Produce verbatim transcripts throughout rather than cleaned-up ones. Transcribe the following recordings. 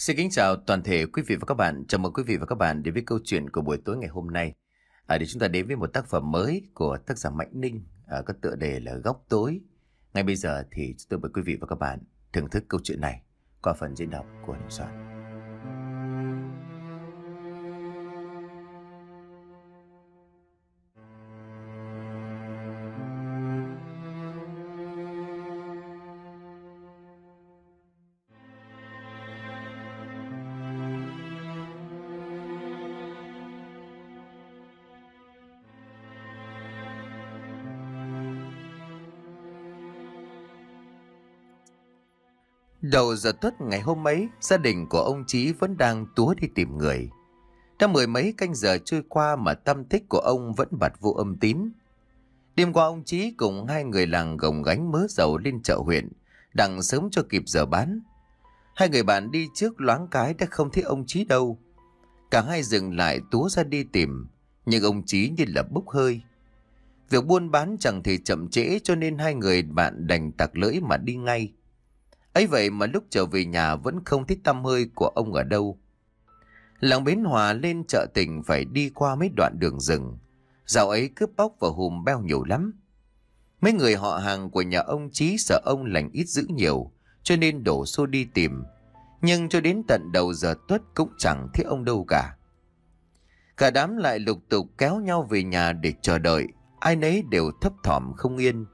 Xin kính chào toàn thể quý vị và các bạn. Chào mừng quý vị và các bạn đến với câu chuyện của buổi tối ngày hôm nay. À, để chúng ta đến với một tác phẩm mới của tác giả Mạnh Ninh, à, có tựa đề là Góc Tối. Ngay bây giờ thì tôi mời quý vị và các bạn thưởng thức câu chuyện này qua phần diễn đọc của Đình Soạn. Đầu giờ tuất ngày hôm ấy, gia đình của ông Chí vẫn đang túa đi tìm người. Đã mười mấy canh giờ trôi qua mà tâm tích của ông vẫn bặt vô âm tín. Đêm qua ông Chí cùng hai người làng gồng gánh mớ dầu lên chợ huyện, đặng sớm cho kịp giờ bán. Hai người bạn đi trước loáng cái đã không thấy ông Chí đâu. Cả hai dừng lại túa ra đi tìm, nhưng ông Chí như là bốc hơi. Việc buôn bán chẳng thể chậm trễ cho nên hai người bạn đành tặc lưỡi mà đi ngay. Ấy vậy mà lúc trở về nhà vẫn không thấy tăm hơi của ông ở đâu. Làng Bến Hòa lên chợ tỉnh phải đi qua mấy đoạn đường rừng. Dạo ấy cướp bóc và hùm beo nhiều lắm. Mấy người họ hàng của nhà ông Chí sợ ông lành ít dữ nhiều, cho nên đổ xô đi tìm. Nhưng cho đến tận đầu giờ tuất cũng chẳng thấy ông đâu cả. Cả đám lại lục tục kéo nhau về nhà để chờ đợi. Ai nấy đều thấp thỏm không yên.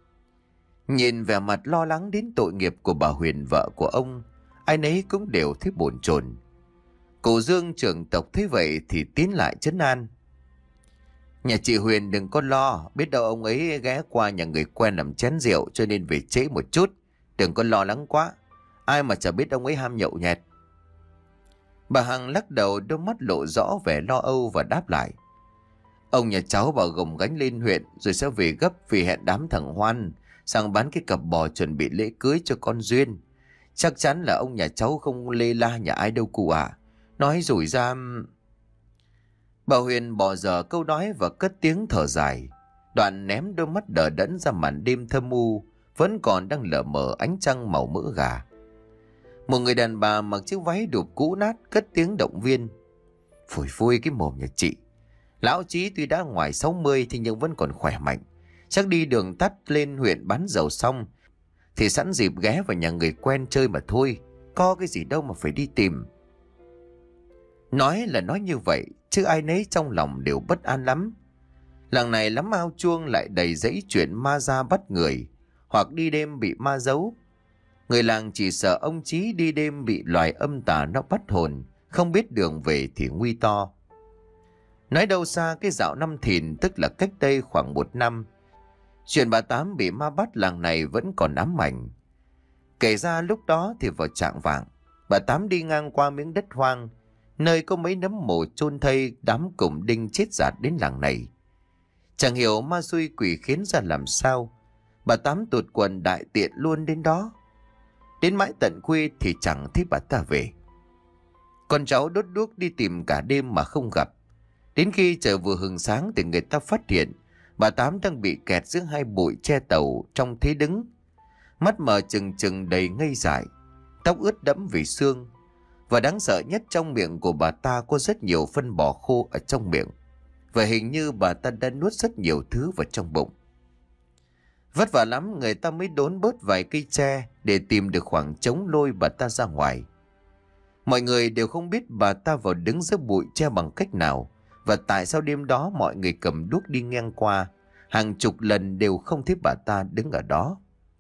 Nhìn vẻ mặt lo lắng đến tội nghiệp của bà Huyền vợ của ông, ai nấy cũng đều thấy bồn chồn. Cụ Dương trưởng tộc thấy vậy thì tiến lại trấn an. Nhà chị Huyền đừng có lo, biết đâu ông ấy ghé qua nhà người quen làm chén rượu cho nên về trễ một chút. Đừng có lo lắng quá, ai mà chả biết ông ấy ham nhậu nhẹt. Bà Hằng lắc đầu, đôi mắt lộ rõ vẻ lo âu và đáp lại. Ông nhà cháu bảo gồng gánh lên huyện rồi sẽ về gấp vì hẹn đám thằng Hoan sang bán cái cặp bò chuẩn bị lễ cưới cho con Duyên. Chắc chắn là ông nhà cháu không lê la nhà ai đâu cụ ạ. Nói rồi ra... Bà Huyền bỏ dở câu nói và cất tiếng thở dài. Đoạn ném đôi mắt đờ đẫn ra màn đêm thâm u, vẫn còn đang lờ mờ ánh trăng màu mỡ gà. Một người đàn bà mặc chiếc váy đụp cũ nát cất tiếng động viên. Phủi phui cái mồm nhà chị. Lão Chí tuy đã ngoài sáu mươi thì nhưng vẫn còn khỏe mạnh. Chắc đi đường tắt lên huyện bán dầu xong thì sẵn dịp ghé vào nhà người quen chơi mà thôi. Có cái gì đâu mà phải đi tìm. Nói là nói như vậy, chứ ai nấy trong lòng đều bất an lắm. Làng này lắm ao chuông lại đầy dẫy chuyện ma ra bắt người, hoặc đi đêm bị ma giấu. Người làng chỉ sợ ông Chí đi đêm bị loài âm tà nó bắt hồn, không biết đường về thì nguy to. Nói đâu xa cái dạo năm Thìn, tức là cách đây khoảng một năm, chuyện bà Tám bị ma bắt làng này vẫn còn ám ảnh. Kể ra lúc đó thì vào trạng vạng, bà Tám đi ngang qua miếng đất hoang, nơi có mấy nấm mồ chôn thây đám cùng đinh chết dạt đến làng này. Chẳng hiểu ma xui quỷ khiến ra làm sao, bà Tám tụt quần đại tiện luôn đến đó. Đến mãi tận khuya thì chẳng thấy bà ta về. Con cháu đốt đuốc đi tìm cả đêm mà không gặp. Đến khi trời vừa hừng sáng thì người ta phát hiện bà Tám đang bị kẹt giữa hai bụi tre tàu trong thế đứng. Mắt mở trừng trừng đầy ngây dại, tóc ướt đẫm vì sương. Và đáng sợ nhất, trong miệng của bà ta có rất nhiều phân bò khô ở trong miệng. Và hình như bà ta đã nuốt rất nhiều thứ vào trong bụng. Vất vả lắm người ta mới đốn bớt vài cây tre để tìm được khoảng trống lôi bà ta ra ngoài. Mọi người đều không biết bà ta vào đứng giữa bụi tre bằng cách nào, và tại sao đêm đó mọi người cầm đuốc đi ngang qua hàng chục lần đều không thấy bà ta đứng ở đó.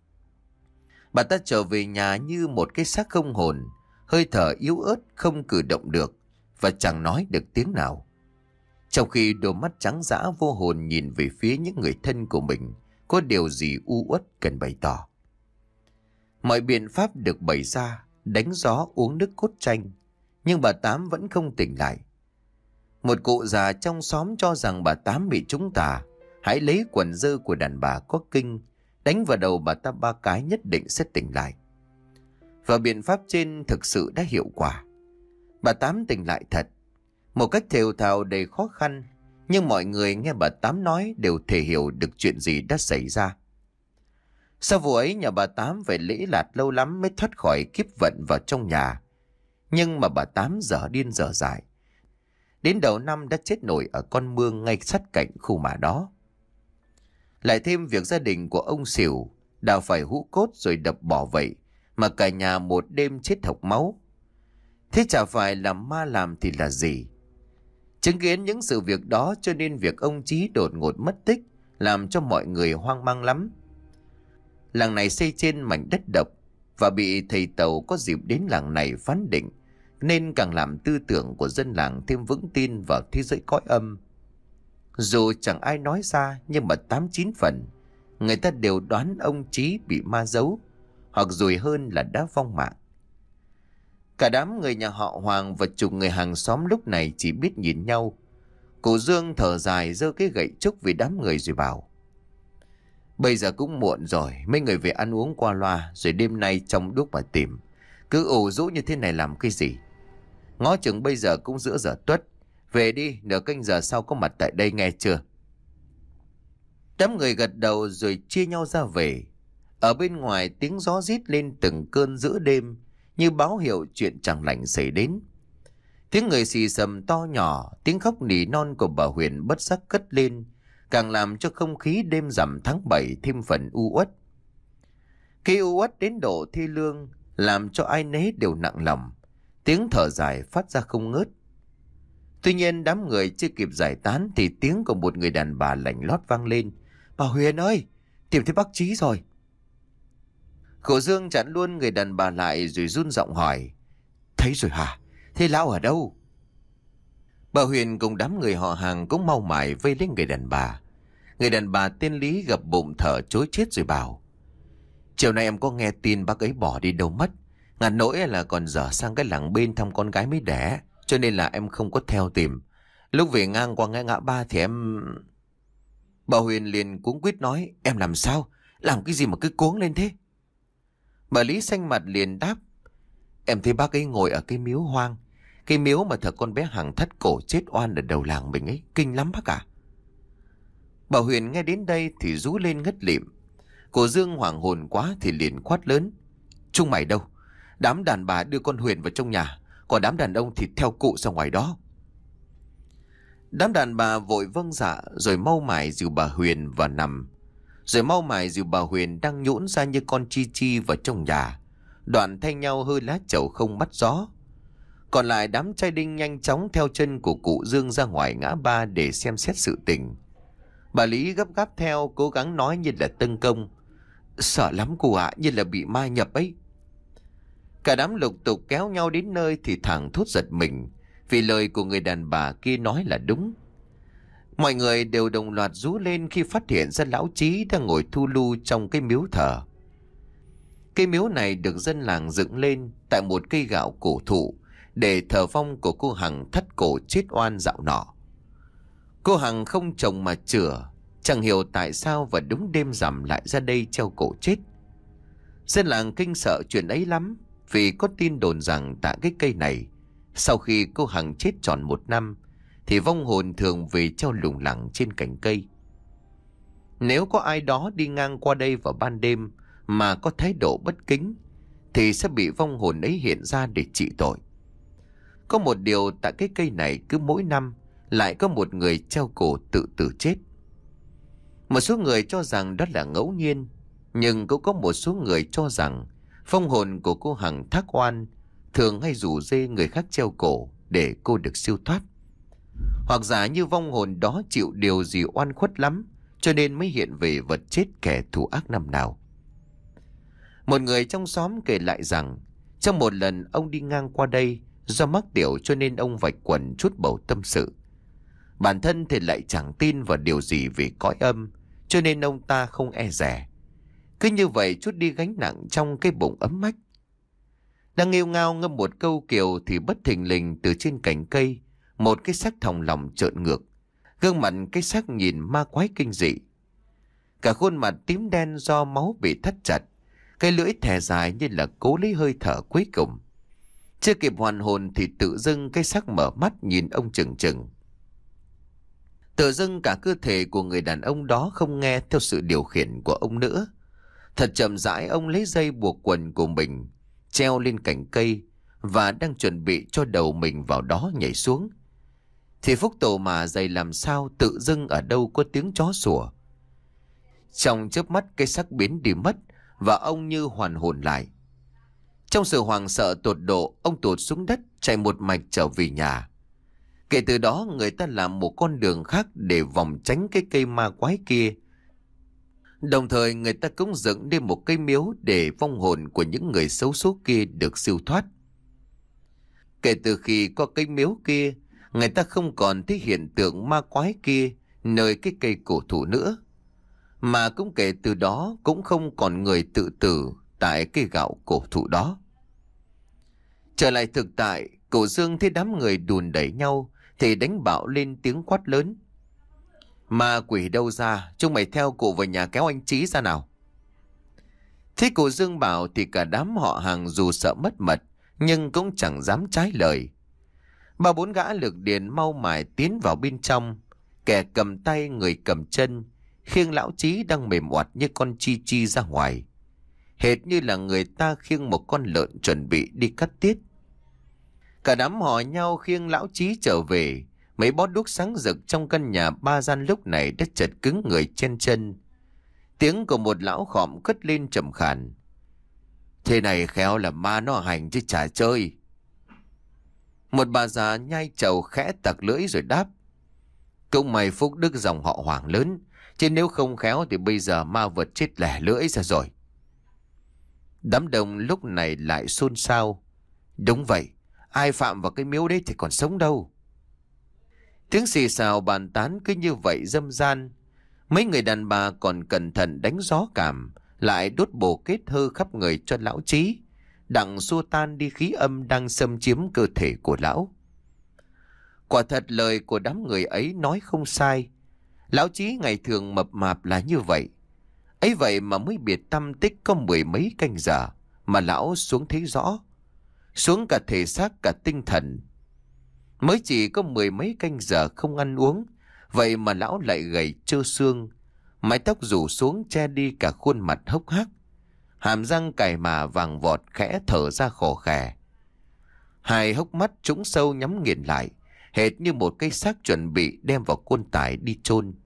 Bà ta trở về nhà như một cái xác không hồn, hơi thở yếu ớt không cử động được và chẳng nói được tiếng nào. Trong khi đôi mắt trắng dã vô hồn nhìn về phía những người thân của mình, có điều gì u uất cần bày tỏ. Mọi biện pháp được bày ra, đánh gió uống nước cốt chanh, nhưng bà Tám vẫn không tỉnh lại. Một cụ già trong xóm cho rằng bà Tám bị trúng tà, hãy lấy quần dơ của đàn bà có kinh, đánh vào đầu bà ta ba cái nhất định sẽ tỉnh lại. Và biện pháp trên thực sự đã hiệu quả. Bà Tám tỉnh lại thật, một cách thều thào đầy khó khăn, nhưng mọi người nghe bà Tám nói đều thể hiểu được chuyện gì đã xảy ra. Sau vụ ấy nhà bà Tám phải lễ lạt lâu lắm mới thoát khỏi kiếp vận vào trong nhà. Nhưng mà bà Tám dở điên dở dại. Đến đầu năm đã chết nổi ở con mương ngay sát cạnh khu mả đó. Lại thêm việc gia đình của ông Xỉu đào phải hũ cốt rồi đập bỏ vậy, mà cả nhà một đêm chết hộc máu. Thế chả phải là ma làm thì là gì? Chứng kiến những sự việc đó cho nên việc ông Chí đột ngột mất tích làm cho mọi người hoang mang lắm. Làng này xây trên mảnh đất độc và bị thầy Tàu có dịp đến làng này phán định, nên càng làm tư tưởng của dân làng thêm vững tin vào thế giới cõi âm. Dù chẳng ai nói ra, nhưng mà tám chín phần người ta đều đoán ông Chí bị ma giấu, hoặc rồi hơn là đã vong mạng. Cả đám người nhà họ Hoàng và chục người hàng xóm lúc này chỉ biết nhìn nhau. Cụ Dương thở dài giơ cái gậy trúc vì đám người rồi bảo: bây giờ cũng muộn rồi, mấy người về ăn uống qua loa, rồi đêm nay trong đúc mà tìm. Cứ ủ rũ như thế này làm cái gì? Ngó chừng bây giờ cũng giữa giờ tuất. Về đi, nửa canh giờ sau có mặt tại đây nghe chưa? Đám người gật đầu rồi chia nhau ra về. Ở bên ngoài tiếng gió rít lên từng cơn giữa đêm, như báo hiệu chuyện chẳng lành xảy đến. Tiếng người xì xầm to nhỏ, tiếng khóc nỉ non của bà Huyền bất giác cất lên, càng làm cho không khí đêm rằm tháng bảy thêm phần u uất. Cái u uất đến độ thi lương làm cho ai nấy đều nặng lòng, tiếng thở dài phát ra không ngớt. Tuy nhiên đám người chưa kịp giải tán thì tiếng của một người đàn bà lạnh lót vang lên: bà Huyền ơi, tìm thấy bác Chí rồi. Cụ Dương chặn luôn người đàn bà lại rồi run giọng hỏi: thấy rồi hả? Thế lão ở đâu? Bà Huyền cùng đám người họ hàng cũng mau mải vây lấy người đàn bà. Người đàn bà tên Lý gập bụng thở chối chết rồi bảo: chiều nay em có nghe tin bác ấy bỏ đi đâu mất. Ngàn nỗi là còn dở sang cái làng bên thăm con gái mới đẻ, cho nên là em không có theo tìm. Lúc về ngang qua ngay ngã ba thì em... Bà Huyền liền cuống quýt nói: em làm sao? Làm cái gì mà cứ cuống lên thế? Bà Lý xanh mặt liền đáp: em thấy bác ấy ngồi ở cái miếu hoang, cái miếu mà thờ con bé Hằng thắt cổ chết oan ở đầu làng mình ấy, kinh lắm bác ạ. Bà Huyền nghe đến đây thì rú lên ngất lịm. Cô Dương hoảng hồn quá thì liền quát lớn: chúng mày đâu? Đám đàn bà đưa con Huyền vào trong nhà, còn đám đàn ông thì theo cụ ra ngoài đó. Đám đàn bà vội vâng dạ rồi mau mải dìu bà Huyền vào nằm, rồi mau mải dìu bà Huyền đang nhũn ra như con chi chi vào trong nhà, đoạn thay nhau hơi lá chầu không bắt gió. Còn lại đám trai đinh nhanh chóng theo chân của cụ Dương ra ngoài ngã ba để xem xét sự tình. Bà Lý gấp gáp theo, cố gắng nói như là tâng công: sợ lắm cụ ạ, như là bị ma nhập ấy. Cả đám lục tục kéo nhau đến nơi thì thẳng thốt giật mình, vì lời của người đàn bà kia nói là đúng. Mọi người đều đồng loạt rú lên khi phát hiện ra lão Chí đang ngồi thu lu trong cái miếu thờ. Cái miếu này được dân làng dựng lên tại một cây gạo cổ thụ để thờ vong của cô Hằng thắt cổ chết oan dạo nọ. Cô Hằng không chồng mà chửa, chẳng hiểu tại sao và đúng đêm rằm lại ra đây treo cổ chết. Dân làng kinh sợ chuyện ấy lắm, vì có tin đồn rằng tại cái cây này, sau khi cô Hằng chết tròn một năm thì vong hồn thường về treo lủng lẳng trên cành cây. Nếu có ai đó đi ngang qua đây vào ban đêm mà có thái độ bất kính thì sẽ bị vong hồn ấy hiện ra để trị tội. Có một điều, tại cái cây này cứ mỗi năm lại có một người treo cổ tự tử chết. Một số người cho rằng đó là ngẫu nhiên, nhưng cũng có một số người cho rằng vong hồn của cô Hằng thác oan thường hay rủ rê người khác treo cổ để cô được siêu thoát. Hoặc giả như vong hồn đó chịu điều gì oan khuất lắm cho nên mới hiện về vật chết kẻ thù ác năm nào. Một người trong xóm kể lại rằng trong một lần ông đi ngang qua đây, do mắc tiểu cho nên ông vạch quần chút bầu tâm sự. Bản thân thì lại chẳng tin vào điều gì về cõi âm, cho nên ông ta không e dè. Cứ như vậy chút đi gánh nặng trong cái bụng ấm mách. Đang nghêu ngao ngâm một câu kiều thì bất thình lình từ trên cành cây, một cái xác thòng lòng trợn ngược, gương mặt cái xác nhìn ma quái kinh dị. Cả khuôn mặt tím đen do máu bị thắt chặt, cái lưỡi thè dài như là cố lấy hơi thở cuối cùng. Chưa kịp hoàn hồn thì tự dưng cái xác mở mắt nhìn ông chừng chừng. Tự dưng cả cơ thể của người đàn ông đó không nghe theo sự điều khiển của ông nữa. Thật chậm rãi ông lấy dây buộc quần của mình treo lên cành cây và đang chuẩn bị cho đầu mình vào đó nhảy xuống. Thì Phúc Tổ mà dày làm sao tự dưng ở đâu có tiếng chó sủa. Trong chớp mắt cái xác biến đi mất và ông như hoàn hồn lại. Trong sự hoảng sợ tột độ, ông tụt xuống đất chạy một mạch trở về nhà. Kể từ đó người ta làm một con đường khác để vòng tránh cái cây ma quái kia. Đồng thời người ta cũng dựng nên một cây miếu để vong hồn của những người xấu số kia được siêu thoát. Kể từ khi có cây miếu kia, người ta không còn thấy hiện tượng ma quái kia nơi cái cây cổ thụ nữa. Mà cũng kể từ đó cũng không còn người tự tử tại cây gạo cổ thụ đó. Trở lại thực tại, Cậu Dương thấy đám người đùn đẩy nhau thì đánh bạo lên tiếng quát lớn. Ma quỷ đâu ra, chúng mày theo cụ vào nhà kéo anh Chí ra nào. Thế Cậu Dương bảo thì cả đám họ hàng dù sợ mất mật nhưng cũng chẳng dám trái lời. Ba bốn gã lực điền mau mải tiến vào bên trong, kẻ cầm tay người cầm chân, khiêng lão Chí đang mềm oặt như con chi chi ra ngoài, hệt như là người ta khiêng một con lợn chuẩn bị đi cắt tiết. Cả đám hò nhau khiêng lão Chí trở về. Mấy bó đuốc sáng rực trong căn nhà ba gian lúc này đã chật cứng người trên chân. Tiếng của một lão khọm cất lên trầm khàn. Thế này khéo là ma nó hành chứ chả chơi. Một bà già nhai trầu khẽ tặc lưỡi rồi đáp. Cũng may phúc đức dòng họ Hoàng lớn, chứ nếu không khéo thì bây giờ ma vật chết lẻ lưỡi ra rồi. Đám đông lúc này lại xôn xao. Đúng vậy, ai phạm vào cái miếu đấy thì còn sống đâu. Tiếng xì xào bàn tán cứ như vậy dâm gian. Mấy người đàn bà còn cẩn thận đánh gió cảm, lại đốt bồ kết hơ khắp người cho lão Chí, đặng xua tan đi khí âm đang xâm chiếm cơ thể của lão. Quả thật lời của đám người ấy nói không sai. Lão Chí ngày thường mập mạp là như vậy. Ấy vậy mà mới biệt tâm tích có mười mấy canh giờ mà lão xuống thấy rõ. Xuống cả thể xác cả tinh thần. Mới chỉ có mười mấy canh giờ không ăn uống, vậy mà lão lại gầy trơ xương, mái tóc rủ xuống che đi cả khuôn mặt hốc hác, hàm răng cày mà vàng vọt khẽ thở ra khò khè. Hai hốc mắt trũng sâu nhắm nghiền lại, hệt như một cây xác chuẩn bị đem vào quan tài đi chôn.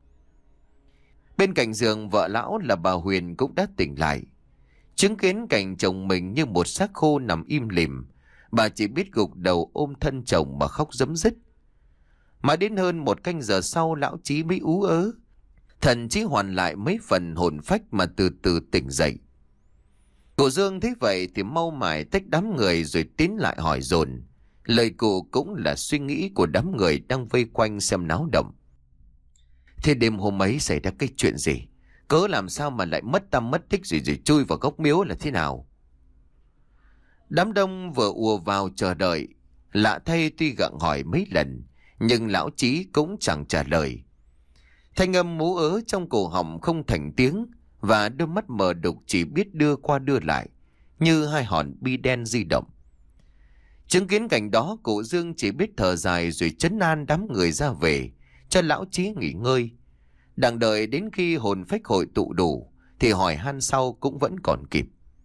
Bên cạnh giường vợ lão là bà Huyền cũng đã tỉnh lại. Chứng kiến cảnh chồng mình như một xác khô nằm im lìm, bà chỉ biết gục đầu ôm thân chồng mà khóc rấm rứt. Mà đến hơn một canh giờ sau lão Chí mới ú ớ. Thần Chí hoàn lại mấy phần hồn phách mà từ từ tỉnh dậy. Cụ Dương thấy vậy thì mau mải tách đám người rồi tiến lại hỏi dồn. Lời cụ cũng là suy nghĩ của đám người đang vây quanh xem náo động. Thế đêm hôm ấy xảy ra cái chuyện gì? Cớ làm sao mà lại mất tâm mất tích rồi rồi chui vào góc miếu là thế nào? Đám đông vừa ùa vào chờ đợi. Lạ thay tuy gặng hỏi mấy lần, nhưng lão Chí cũng chẳng trả lời. Thanh âm mú ớ trong cổ họng không thành tiếng, và đôi mắt mờ đục chỉ biết đưa qua đưa lại, như hai hòn bi đen di động. Chứng kiến cảnh đó, cụ Dương chỉ biết thở dài rồi trấn an đám người ra về, cho lão Chí nghỉ ngơi. Đặng đợi đến khi hồn phách hội tụ đủ, thì hỏi han sau cũng vẫn còn kịp.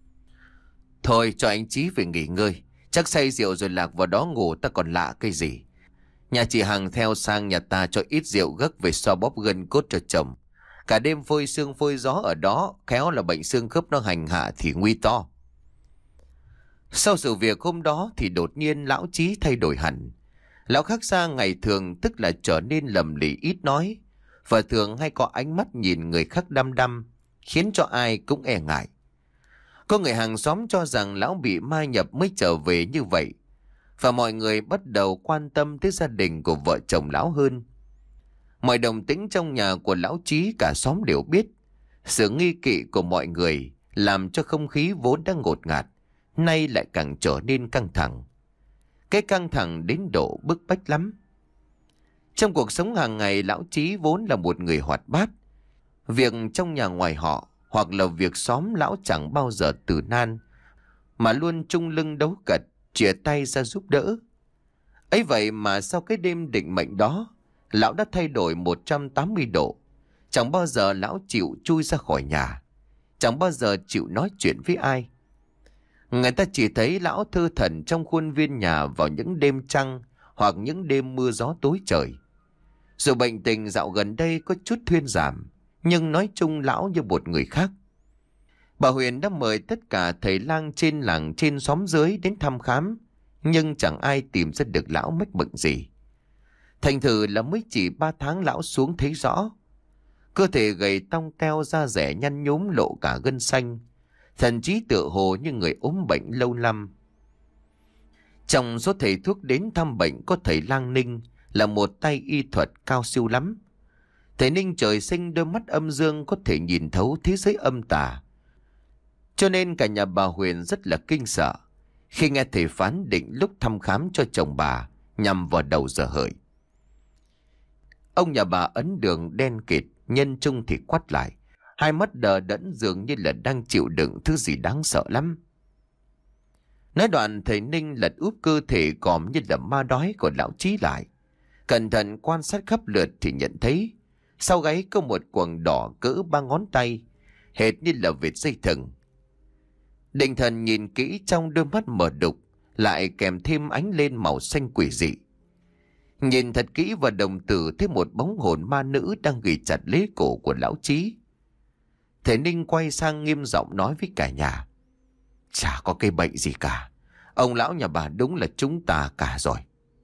Thôi cho anh Chí về nghỉ ngơi, chắc say rượu rồi lạc vào đó ngủ ta còn lạ cái gì. Nhà chị Hằng theo sang nhà ta cho ít rượu gấc về xoa bóp gân cốt cho chồng. Cả đêm phơi sương phơi gió ở đó, khéo là bệnh xương khớp nó hành hạ thì nguy to. Sau sự việc hôm đó thì đột nhiên lão Chí thay đổi hẳn. Lão khác xa ngày thường, tức là trở nên lầm lì ít nói, và thường hay có ánh mắt nhìn người khác đăm đăm, khiến cho ai cũng e ngại. Có người hàng xóm cho rằng lão bị ma nhập mới trở về như vậy, và mọi người bắt đầu quan tâm tới gia đình của vợ chồng lão hơn. Mọi động tĩnh trong nhà của lão Chí cả xóm đều biết. Sự nghi kỵ của mọi người làm cho không khí vốn đang ngột ngạt nay lại càng trở nên căng thẳng. Cái căng thẳng đến độ bức bách lắm. Trong cuộc sống hàng ngày, lão Chí vốn là một người hoạt bát. Việc trong nhà ngoài họ hoặc là việc xóm lão chẳng bao giờ từ nan, mà luôn chung lưng đấu cật, chìa tay ra giúp đỡ. Ấy vậy mà sau cái đêm định mệnh đó, lão đã thay đổi một trăm tám mươi độ. Chẳng bao giờ lão chịu chui ra khỏi nhà, chẳng bao giờ chịu nói chuyện với ai. Người ta chỉ thấy lão thư thần trong khuôn viên nhà vào những đêm trăng hoặc những đêm mưa gió tối trời. Dù bệnh tình dạo gần đây có chút thuyên giảm, nhưng nói chung lão như một người khác. Bà Huyền đã mời tất cả thầy lang trên làng trên xóm dưới đến thăm khám, nhưng chẳng ai tìm ra được lão mắc bệnh gì. Thành thử là mới chỉ ba tháng lão xuống thấy rõ. Cơ thể gầy tông teo, da rẻ nhăn nhúm lộ cả gân xanh, thần trí tựa hồ như người ốm bệnh lâu năm. Trong số thầy thuốc đến thăm bệnh có thầy Lang Ninh, là một tay y thuật cao siêu lắm. Thầy Ninh trời sinh đôi mắt âm dương, có thể nhìn thấu thế giới âm tà. Cho nên cả nhà bà Huyền rất là kinh sợ khi nghe thầy phán định lúc thăm khám cho chồng bà nhằm vào đầu giờ hợi. Ông nhà bà ấn đường đen kịt, nhân trung thì quắt lại, hai mắt đờ đẫn dường như là đang chịu đựng thứ gì đáng sợ lắm. Nói đoạn thầy Ninh lật úp cơ thể còm như là ma đói của lão Chí lại. Cẩn thận quan sát khắp lượt thì nhận thấy sau gáy có một quầng đỏ cỡ ba ngón tay, hệt như là vệt dây thừng. Định thần nhìn kỹ trong đôi mắt mở đục, lại kèm thêm ánh lên màu xanh quỷ dị. Nhìn thật kỹ vào đồng tử thấy một bóng hồn ma nữ đang ghi chặt lấy cổ của lão Chí. Thầy Ninh quay sang nghiêm giọng nói với cả nhà: Chả có cái bệnh gì cả, ông lão nhà bà đúng là chúng ta cả rồi.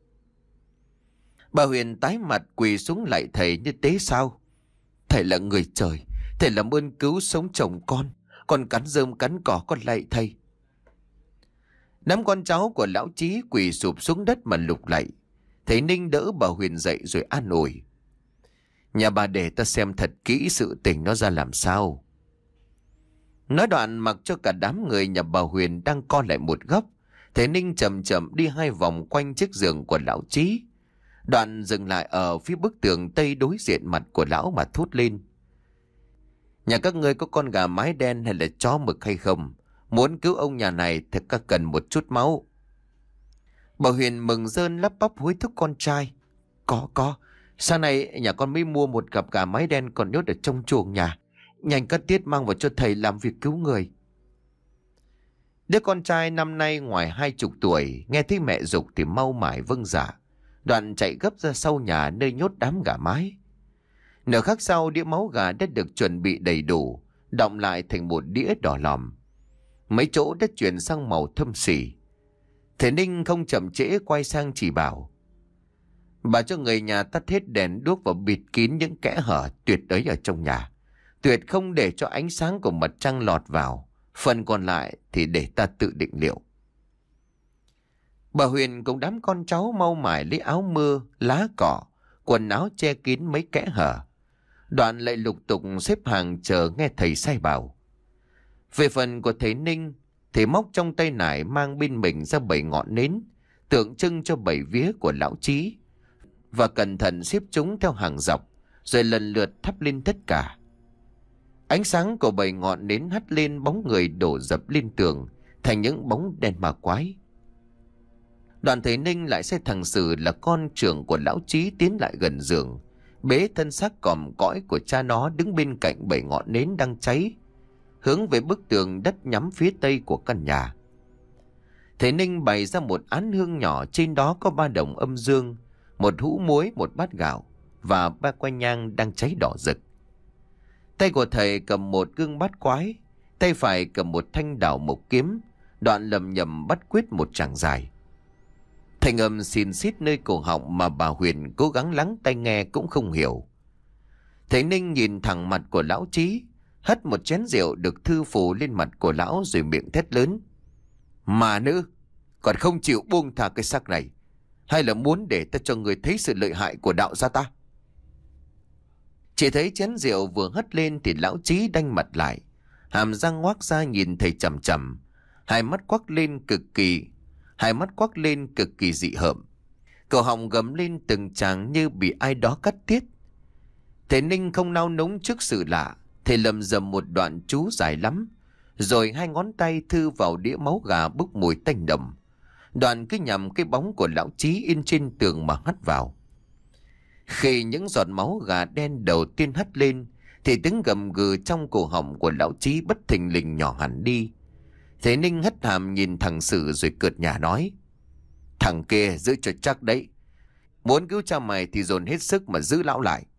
Bà Huyền tái mặt quỳ xuống lại thầy như tế sao: Thầy là người trời, thầy làm ơn cứu sống chồng con, con cắn rơm cắn cỏ con lạy thầy. Đám con cháu của lão Chí quỳ sụp xuống đất mà lục lạy. Thầy Ninh đỡ bà Huyền dậy rồi an ủi: Nhà bà để ta xem thật kỹ sự tình nó ra làm sao. Nói đoạn mặc cho cả đám người nhà bà Huyền đang co lại một góc, thầy Ninh chậm chậm đi hai vòng quanh chiếc giường của lão Chí. Đoạn dừng lại ở phía bức tường tây đối diện mặt của lão mà thốt lên: Nhà các ngươi có con gà mái đen hay là chó mực hay không? Muốn cứu ông nhà này thì các cần một chút máu. Bà Huyền mừng rơn lắp bắp hối thúc con trai: Có, có. Sáng nay nhà con mới mua một cặp gà mái đen còn nhốt ở trong chuồng nhà. Nhanh cắt tiết mang vào cho thầy làm việc cứu người. Đứa con trai năm nay ngoài hai chục tuổi, nghe thấy mẹ giục thì mau mải vâng dạ. Đoạn chạy gấp ra sau nhà nơi nhốt đám gà mái. Nửa khắc sau, đĩa máu gà đã được chuẩn bị đầy đủ, đọng lại thành một đĩa đỏ lòm. Mấy chỗ đã chuyển sang màu thâm xỉ. Thầy Ninh không chậm trễ quay sang chỉ bảo: Bà cho người nhà tắt hết đèn đuốc và bịt kín những kẽ hở tuyệt ấy ở trong nhà. Tuyệt không để cho ánh sáng của mặt trăng lọt vào. Phần còn lại thì để ta tự định liệu. Bà Huyền cùng đám con cháu mau mải lấy áo mưa, lá cỏ, quần áo che kín mấy kẽ hở. Đoạn lại lục tục xếp hàng chờ nghe thầy sai bảo. Về phần của thầy Ninh, thầy móc trong tay nải mang bên mình ra bảy ngọn nến, tượng trưng cho bảy vía của lão Chí, và cẩn thận xếp chúng theo hàng dọc, rồi lần lượt thắp lên tất cả. Ánh sáng của bảy ngọn nến hắt lên bóng người đổ dập lên tường thành những bóng đen ma quái. Đoàn thầy Ninh lại sai thằng Sử là con trưởng của lão Chí tiến lại gần giường, bế thân xác còm cõi của cha nó đứng bên cạnh bảy ngọn nến đang cháy, hướng về bức tường đất nhắm phía tây của căn nhà. Thầy Ninh bày ra một án hương nhỏ, trên đó có ba đồng âm dương, một hũ muối, một bát gạo và ba que nhang đang cháy đỏ rực. Tay của thầy cầm một gương bát quái, tay phải cầm một thanh đào mộc kiếm, đoạn lầm nhầm bắt quyết một tràng dài. Thành âm xin xít nơi cổ họng mà bà Huyền cố gắng lắng tai nghe cũng không hiểu. Thầy Ninh nhìn thẳng mặt của lão Chí, hất một chén rượu được thư phủ lên mặt của lão rồi miệng thét lớn: Mà nữ, còn không chịu buông thả cái xác này, hay là muốn để ta cho người thấy sự lợi hại của đạo gia ta? Chỉ thấy chén rượu vừa hất lên thì lão Chí đanh mặt lại, hàm răng ngoác ra nhìn thầy chằm chằm, hai mắt quắc lên cực kỳ, hai mắt quắc lên cực kỳ dị hợm, cổ họng gầm lên từng tràng như bị ai đó cắt tiết. Thầy Ninh không nao núng trước sự lạ, thầy lầm rầm một đoạn chú dài lắm, rồi hai ngón tay thư vào đĩa máu gà bốc mùi tanh đậm. Đoạn cứ nhằm cái bóng của lão Chí in trên tường mà hắt vào. Khi những giọt máu gà đen đầu tiên hắt lên thì tiếng gầm gừ trong cổ họng của lão Chí bất thình lình nhỏ hẳn đi. Thầy Ninh hất hàm nhìn thằng Sử rồi cợt nhả nói: Thằng kia giữ cho chắc đấy. Muốn cứu cha mày thì dồn hết sức mà giữ lão lại.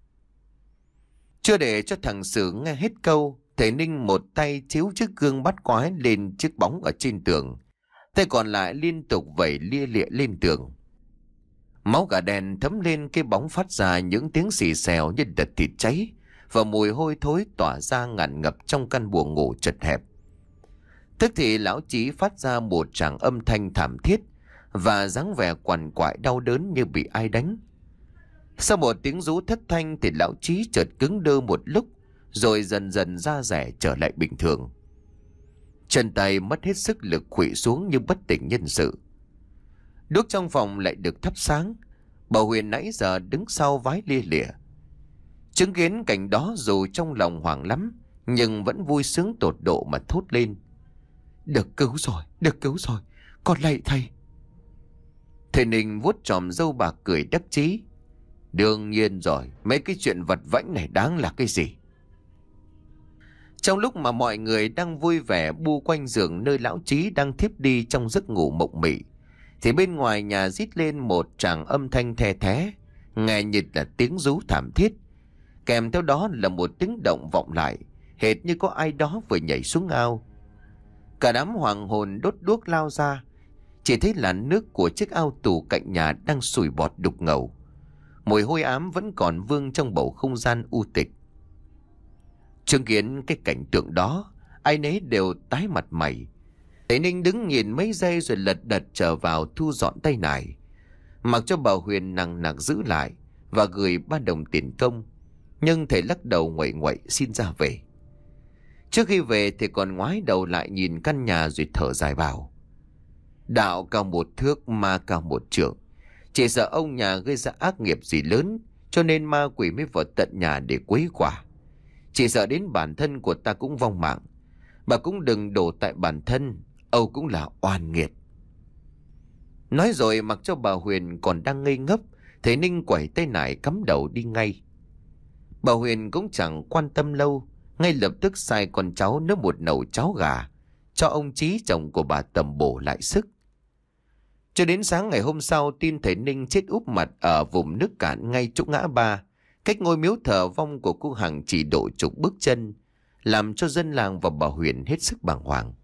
Chưa để cho thằng Sử nghe hết câu, thầy Ninh một tay chiếu chiếc gương bắt quái lên chiếc bóng ở trên tường, tay còn lại liên tục vẩy lia lịa lên tường. Máu gà đen thấm lên cái bóng, phát ra những tiếng xì xèo như đợt thịt cháy, và mùi hôi thối tỏa ra ngàn ngập trong căn buồng ngủ chật hẹp. Tức thì lão Chí phát ra một tràng âm thanh thảm thiết và dáng vẻ quằn quại đau đớn như bị ai đánh. Sau một tiếng rú thất thanh thì lão Chí chợt cứng đơ một lúc, rồi dần dần da rẻ trở lại bình thường. Chân tay mất hết sức lực khuỵu xuống như bất tỉnh nhân sự. Đuốc trong phòng lại được thắp sáng. Bà Huyền nãy giờ đứng sau vái lia lịa. Chứng kiến cảnh đó dù trong lòng hoảng lắm, nhưng vẫn vui sướng tột độ mà thốt lên: Được cứu rồi, được cứu rồi, con lạy thầy. Thầy Ninh vuốt chòm râu bạc cười đắc chí: Đương nhiên rồi, mấy cái chuyện vặt vãnh này đáng là cái gì? Trong lúc mà mọi người đang vui vẻ bu quanh giường nơi lão Chí đang thiếp đi trong giấc ngủ mộng mị, thì bên ngoài nhà rít lên một tràng âm thanh the thé, nghe như là tiếng rú thảm thiết, kèm theo đó là một tiếng động vọng lại, hệt như có ai đó vừa nhảy xuống ao. Cả đám hoàng hồn đốt đuốc lao ra, chỉ thấy là nước của chiếc ao tù cạnh nhà đang sùi bọt đục ngầu. Mùi hôi ám vẫn còn vương trong bầu không gian u tịch. Chứng kiến cái cảnh tượng đó, ai nấy đều tái mặt mày. Thầy Ninh đứng nhìn mấy giây rồi lật đật trở vào thu dọn tay nải, mặc cho bà Huyền nằng nặc giữ lại và gửi ba đồng tiền công. Nhưng thầy lắc đầu nguậy nguậy xin ra về. Trước khi về thì còn ngoái đầu lại nhìn căn nhà rồi thở dài bảo: Đạo cao một thước, ma cao một trượng. Chỉ sợ ông nhà gây ra ác nghiệp gì lớn, cho nên ma quỷ mới vào tận nhà để quấy quả. Chỉ sợ đến bản thân của ta cũng vong mạng. Bà cũng đừng đổ tại bản thân, Âu cũng là oan nghiệt. Nói rồi mặc cho bà Huyền còn đang ngây ngốc, thầy Ninh quẩy tay nải cắm đầu đi ngay. Bà Huyền cũng chẳng quan tâm lâu, ngay lập tức sai con cháu nấu một nồi cháo gà cho ông Chí chồng của bà tầm bổ lại sức. Cho đến sáng ngày hôm sau, tin thầy Ninh chết úp mặt ở vùng nước cạn ngay chỗ ngã ba, cách ngôi miếu thờ vong của cô Hằng chỉ độ chục bước chân, làm cho dân làng và bà Huyền hết sức bàng hoàng.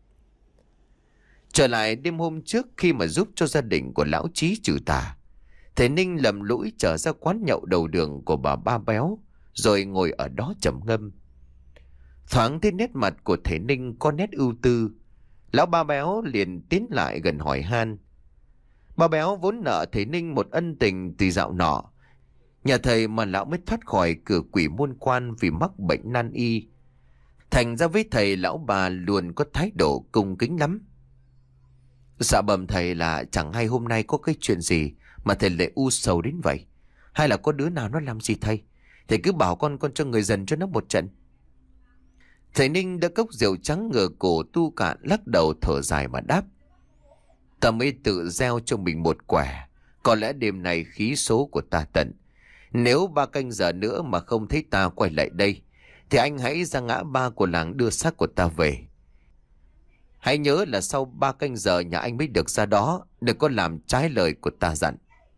Trở lại đêm hôm trước, khi mà giúp cho gia đình của lão Chí trừ tà, thầy Ninh lầm lũi trở ra quán nhậu đầu đường của bà Ba Béo, rồi ngồi ở đó trầm ngâm. Thoáng thấy nét mặt của thầy Ninh có nét ưu tư, lão Ba Béo liền tiến lại gần hỏi han. Ba Béo vốn nợ thầy Ninh một ân tình từ dạo nọ, nhà thầy mà lão mới thoát khỏi cửa quỷ môn quan vì mắc bệnh nan y. Thành ra với thầy, lão bà luôn có thái độ cung kính lắm. Dạ bẩm thầy là chẳng hay hôm nay có cái chuyện gì mà thầy lại u sầu đến vậy. Hay là có đứa nào nó làm gì thầy? Thầy cứ bảo con con cho người dần cho nó một trận. Thầy Ninh đã cốc rượu trắng ngửa cổ tu cạn, lắc đầu thở dài mà đáp: Ta mới tự gieo cho mình một quả, có lẽ đêm này khí số của ta tận. Nếu ba canh giờ nữa mà không thấy ta quay lại đây, thì anh hãy ra ngã ba của làng đưa xác của ta về. Hãy nhớ là sau ba canh giờ nhà anh mới được ra đó, đừng có làm trái lời của ta dặn.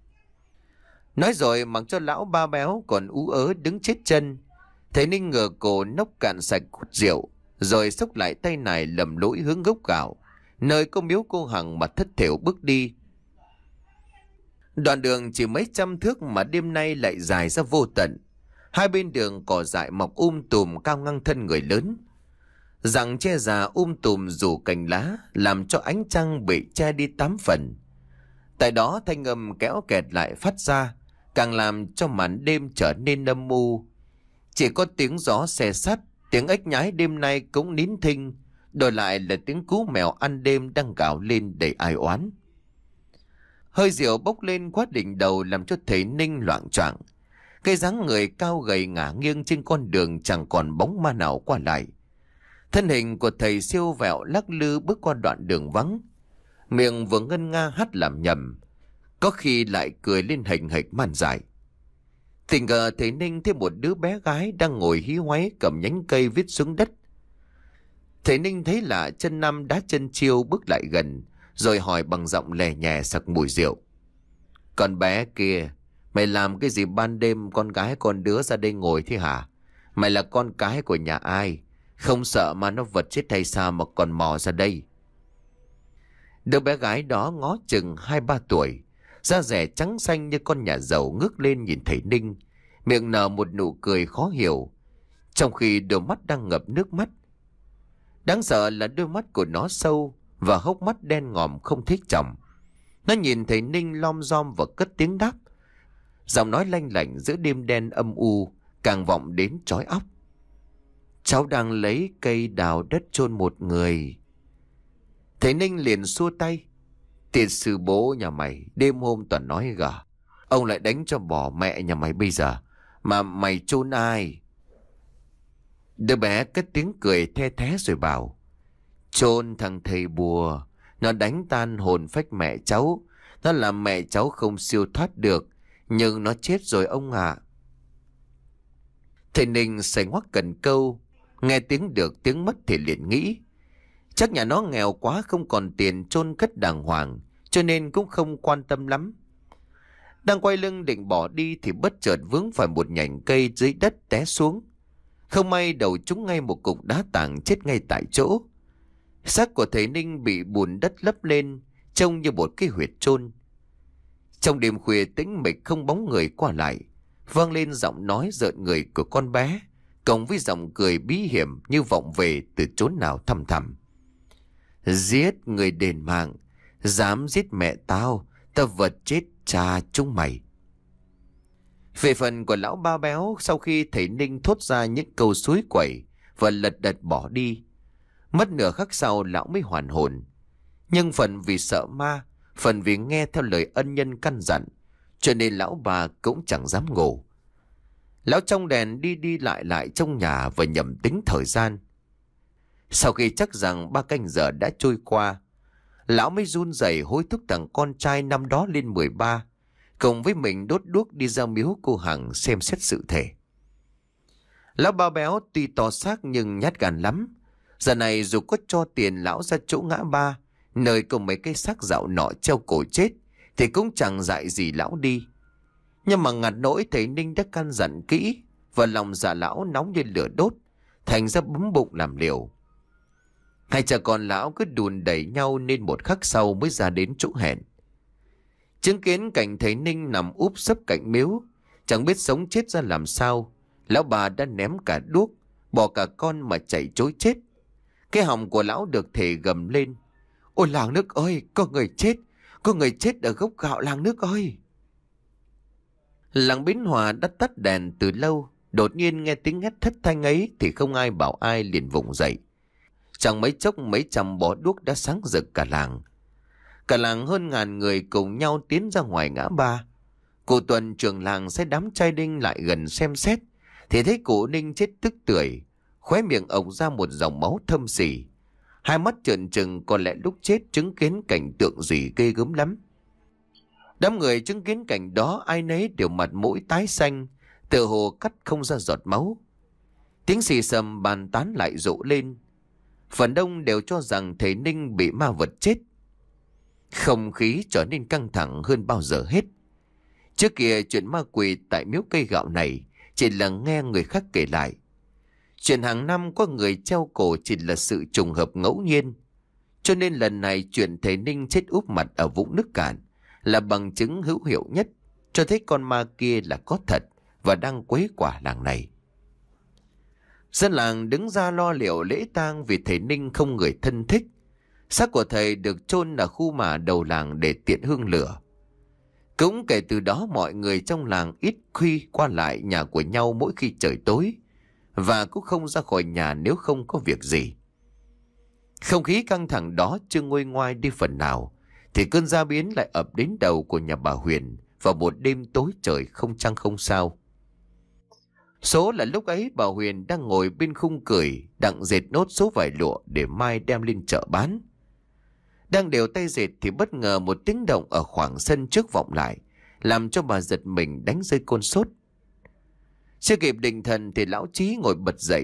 Nói rồi mặc cho lão Ba Béo còn ú ớ đứng chết chân, thầy Ninh ngửa cổ nốc cạn sạch cút rượu, rồi xốc lại tay nải lầm lũi hướng gốc gạo, nơi có miếu cô Hằng mà thất thểu bước đi. Đoạn đường chỉ mấy trăm thước mà đêm nay lại dài ra vô tận. Hai bên đường cỏ dại mọc um tùm cao ngang thân người lớn. Rặng tre già um tùm rủ cành lá, làm cho ánh trăng bị che đi tám phần. Tại đó thanh âm kéo kẹt lại phát ra, càng làm cho màn đêm trở nên âm u. Chỉ có tiếng gió xe sắt, tiếng ếch nhái đêm nay cũng nín thinh, đổi lại là tiếng cú mèo ăn đêm đang gào lên đầy ai oán. Hơi rượu bốc lên quá đỉnh đầu làm cho thầy Ninh loạng choạng. Cái dáng người cao gầy ngả nghiêng trên con đường chẳng còn bóng ma nào qua lại. Thân hình của thầy siêu vẹo lắc lư bước qua đoạn đường vắng, miệng vừa ngân nga hát làm nhầm, có khi lại cười lên hình hịch man dại. Tình cờ thầy Ninh thấy một đứa bé gái đang ngồi hí hoáy cầm nhánh cây viết xuống đất. Thầy Ninh thấy lạ, chân năm đá chân chiêu bước lại gần, rồi hỏi bằng giọng lè nhè sặc mùi rượu. Con bé kia, mày làm cái gì ban đêm con gái con đứa ra đây ngồi thế hả? Mày là con cái của nhà ai? Không sợ mà nó vật chết hay sao mà còn mò ra đây? Đứa bé gái đó ngó chừng hai ba tuổi, da rẻ trắng xanh như con nhà giàu, ngước lên nhìn thầy Ninh, miệng nở một nụ cười khó hiểu, trong khi đôi mắt đang ngập nước mắt. Đáng sợ là đôi mắt của nó sâu và hốc mắt đen ngòm không thích chồng. Nó nhìn thầy Ninh lom rom và cất tiếng đáp. Giọng nói lanh lảnh giữa đêm đen âm u càng vọng đến chói óc. Cháu đang lấy cây đào đất chôn một người. Thầy Ninh liền xua tay. Tiền sư bố nhà mày đêm hôm toàn nói gà. Ông lại đánh cho bỏ mẹ nhà mày bây giờ. Mà mày chôn ai? Đứa bé cất tiếng cười the thé rồi bảo. Chôn thằng thầy bùa. Nó đánh tan hồn phách mẹ cháu. Nó làm mẹ cháu không siêu thoát được. Nhưng nó chết rồi ông ạ. Thầy Ninh say ngoắc cần câu. Nghe tiếng được tiếng mất thì liền nghĩ. Chắc nhà nó nghèo quá không còn tiền chôn cất đàng hoàng, cho nên cũng không quan tâm lắm. Đang quay lưng định bỏ đi thì bất chợt vướng phải một nhành cây dưới đất té xuống. Không may đầu trúng ngay một cục đá tảng, chết ngay tại chỗ. Xác của thầy Ninh bị bùn đất lấp lên, trông như một cái huyệt chôn. Trong đêm khuya tĩnh mịch không bóng người qua lại, vang lên giọng nói rợn người của con bé, cộng với giọng cười bí hiểm như vọng về từ chốn nào thăm thẳm. Giết người đền mạng, dám giết mẹ tao, tao vật chết cha chúng mày. Về phần của lão ba béo, sau khi thầy Ninh thốt ra những câu suối quẩy và lật đật bỏ đi, mất nửa khắc sau lão mới hoàn hồn. Nhưng phần vì sợ ma, phần vì nghe theo lời ân nhân căn dặn, cho nên lão bà cũng chẳng dám ngủ. Lão trong đèn đi đi lại lại trong nhà và nhẩm tính thời gian. Sau khi chắc rằng ba canh giờ đã trôi qua, lão mới run rẩy hối thúc thằng con trai năm đó lên mười ba, cùng với mình đốt đuốc đi ra miếu cô Hằng xem xét sự thể. Lão ba béo tuy to xác nhưng nhát gan lắm. Giờ này dù có cho tiền lão ra chỗ ngã ba, nơi có mấy cái xác dạo nọ treo cổ chết, thì cũng chẳng dại gì lão đi. Nhưng mà ngặt nỗi thầy Ninh đã căn dặn kỹ, và lòng dạ lão nóng như lửa đốt, thành ra bấm bụng làm liều. Hai cha con lão cứ đùn đẩy nhau nên một khắc sau mới ra đến chỗ hẹn. Chứng kiến cảnh thầy Ninh nằm úp sấp cạnh miếu, chẳng biết sống chết ra làm sao, lão bà đã ném cả đuốc, bỏ cả con mà chạy trối chết. Cái họng của lão được thể gầm lên. Ôi làng nước ơi, có người chết, có người chết ở gốc gạo làng nước ơi. Làng Bến Hòa đã tắt đèn từ lâu, đột nhiên nghe tiếng hét thất thanh ấy thì không ai bảo ai liền vùng dậy. Chẳng mấy chốc mấy trăm bó đuốc đã sáng rực cả làng. Cả làng hơn ngàn người cùng nhau tiến ra ngoài ngã ba. Cụ Tuần trưởng làng sẽ đám trai đinh lại gần xem xét, thì thấy cụ Ninh chết tức tưởi, khóe miệng ộc ra một dòng máu thâm sỉ. Hai mắt trợn trừng, có lẽ lúc chết chứng kiến cảnh tượng gì ghê gớm lắm. Đám người chứng kiến cảnh đó ai nấy đều mặt mũi tái xanh, tựa hồ cắt không ra giọt máu. Tiếng xì xầm bàn tán lại rộ lên. Phần đông đều cho rằng thầy Ninh bị ma vật chết. Không khí trở nên căng thẳng hơn bao giờ hết. Trước kia chuyện ma quỷ tại miếu cây gạo này chỉ là nghe người khác kể lại. Chuyện hàng năm có người treo cổ chỉ là sự trùng hợp ngẫu nhiên. Cho nên lần này chuyện thầy Ninh chết úp mặt ở vũng nước Cạn là bằng chứng hữu hiệu nhất, cho thấy con ma kia là có thật và đang quấy quả làng này. Dân làng đứng ra lo liệu lễ tang vì thầy Ninh không người thân thích. Xác của thầy được chôn ở khu mả đầu làng để tiện hương lửa. Cũng kể từ đó mọi người trong làng ít khi qua lại nhà của nhau mỗi khi trời tối, và cũng không ra khỏi nhà nếu không có việc gì. Không khí căng thẳng đó chưa nguôi ngoai đi phần nào, thì cơn gia biến lại ập đến đầu của nhà bà Huyền vào một đêm tối trời không trăng không sao. Số là lúc ấy bà Huyền đang ngồi bên khung cửi đặng dệt nốt số vải lụa để mai đem lên chợ bán. Đang đều tay dệt thì bất ngờ một tiếng động ở khoảng sân trước vọng lại, làm cho bà giật mình đánh rơi côn sốt. Chưa kịp định thần thì lão Chí ngồi bật dậy,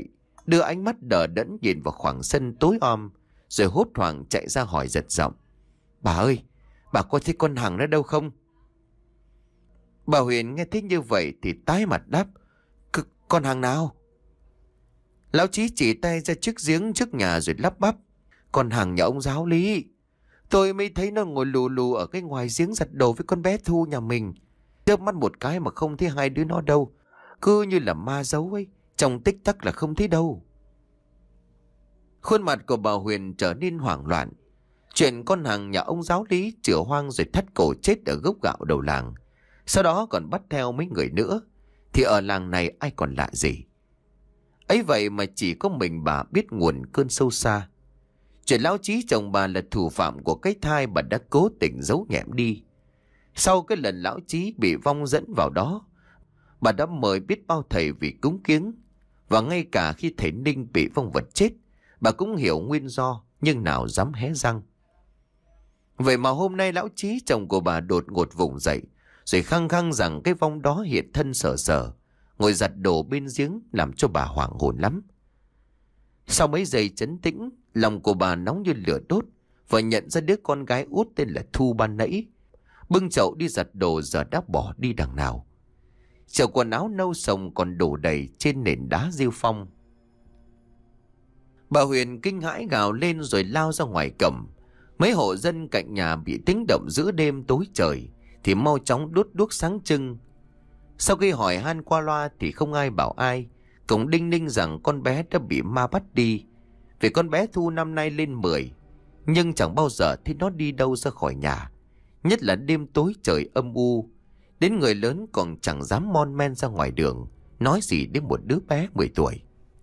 đưa ánh mắt đờ đẫn nhìn vào khoảng sân tối om, rồi hốt hoảng chạy ra hỏi giật giọng: "Bà ơi, bà có thấy con Hằng nó đâu không?" Bà Huyền nghe thấy như vậy thì tái mặt đáp: "Con Hằng nào?" Lão Chí chỉ tay ra chiếc giếng trước nhà rồi lắp bắp: "Con Hằng nhà ông giáo lý. Tôi mới thấy nó ngồi lù lù ở cái ngoài giếng giặt đồ với con bé Thu nhà mình. Chớp mắt một cái mà không thấy hai đứa nó đâu. Cứ như là ma giấu ấy, trong tích tắc là không thấy đâu." Khuôn mặt của bà Huyền trở nên hoảng loạn. Chuyện con Hằng nhà ông giáo lý chữa hoang rồi thắt cổ chết ở gốc gạo đầu làng, sau đó còn bắt theo mấy người nữa, thì ở làng này ai còn lạ gì. Ấy vậy mà chỉ có mình bà biết nguồn cơn sâu xa. Chuyện lão Chí chồng bà là thủ phạm của cái thai bà đã cố tình giấu nhẹm đi. Sau cái lần lão Chí bị vong dẫn vào đó, bà đã mời biết bao thầy vì cúng kiếng. Và ngay cả khi thầy Ninh bị vong vật chết, bà cũng hiểu nguyên do, nhưng nào dám hé răng. Vậy mà hôm nay lão Chí chồng của bà đột ngột vùng dậy, rồi khăng khăng rằng cái vong đó hiện thân sờ sờ, ngồi giặt đồ bên giếng, làm cho bà hoảng hồn lắm. Sau mấy giây trấn tĩnh, lòng của bà nóng như lửa đốt, và nhận ra đứa con gái út tên là Thu ban nãy bưng chậu đi giặt đồ giờ đã bỏ đi đằng nào. Chậu quần áo nâu sồng còn đổ đầy trên nền đá rêu phong. Bà Huyền kinh hãi gào lên rồi lao ra ngoài cổng. Mấy hộ dân cạnh nhà bị tiếng động giữa đêm tối trời thì mau chóng đốt đuốc sáng trưng. Sau khi hỏi han qua loa thì không ai bảo ai, cũng đinh ninh rằng con bé đã bị ma bắt đi. Vì con bé Thu năm nay lên mười, nhưng chẳng bao giờ thấy nó đi đâu ra khỏi nhà, nhất là đêm tối trời âm u. Đến người lớn còn chẳng dám mon men ra ngoài đường, nói gì đến một đứa bé mười tuổi.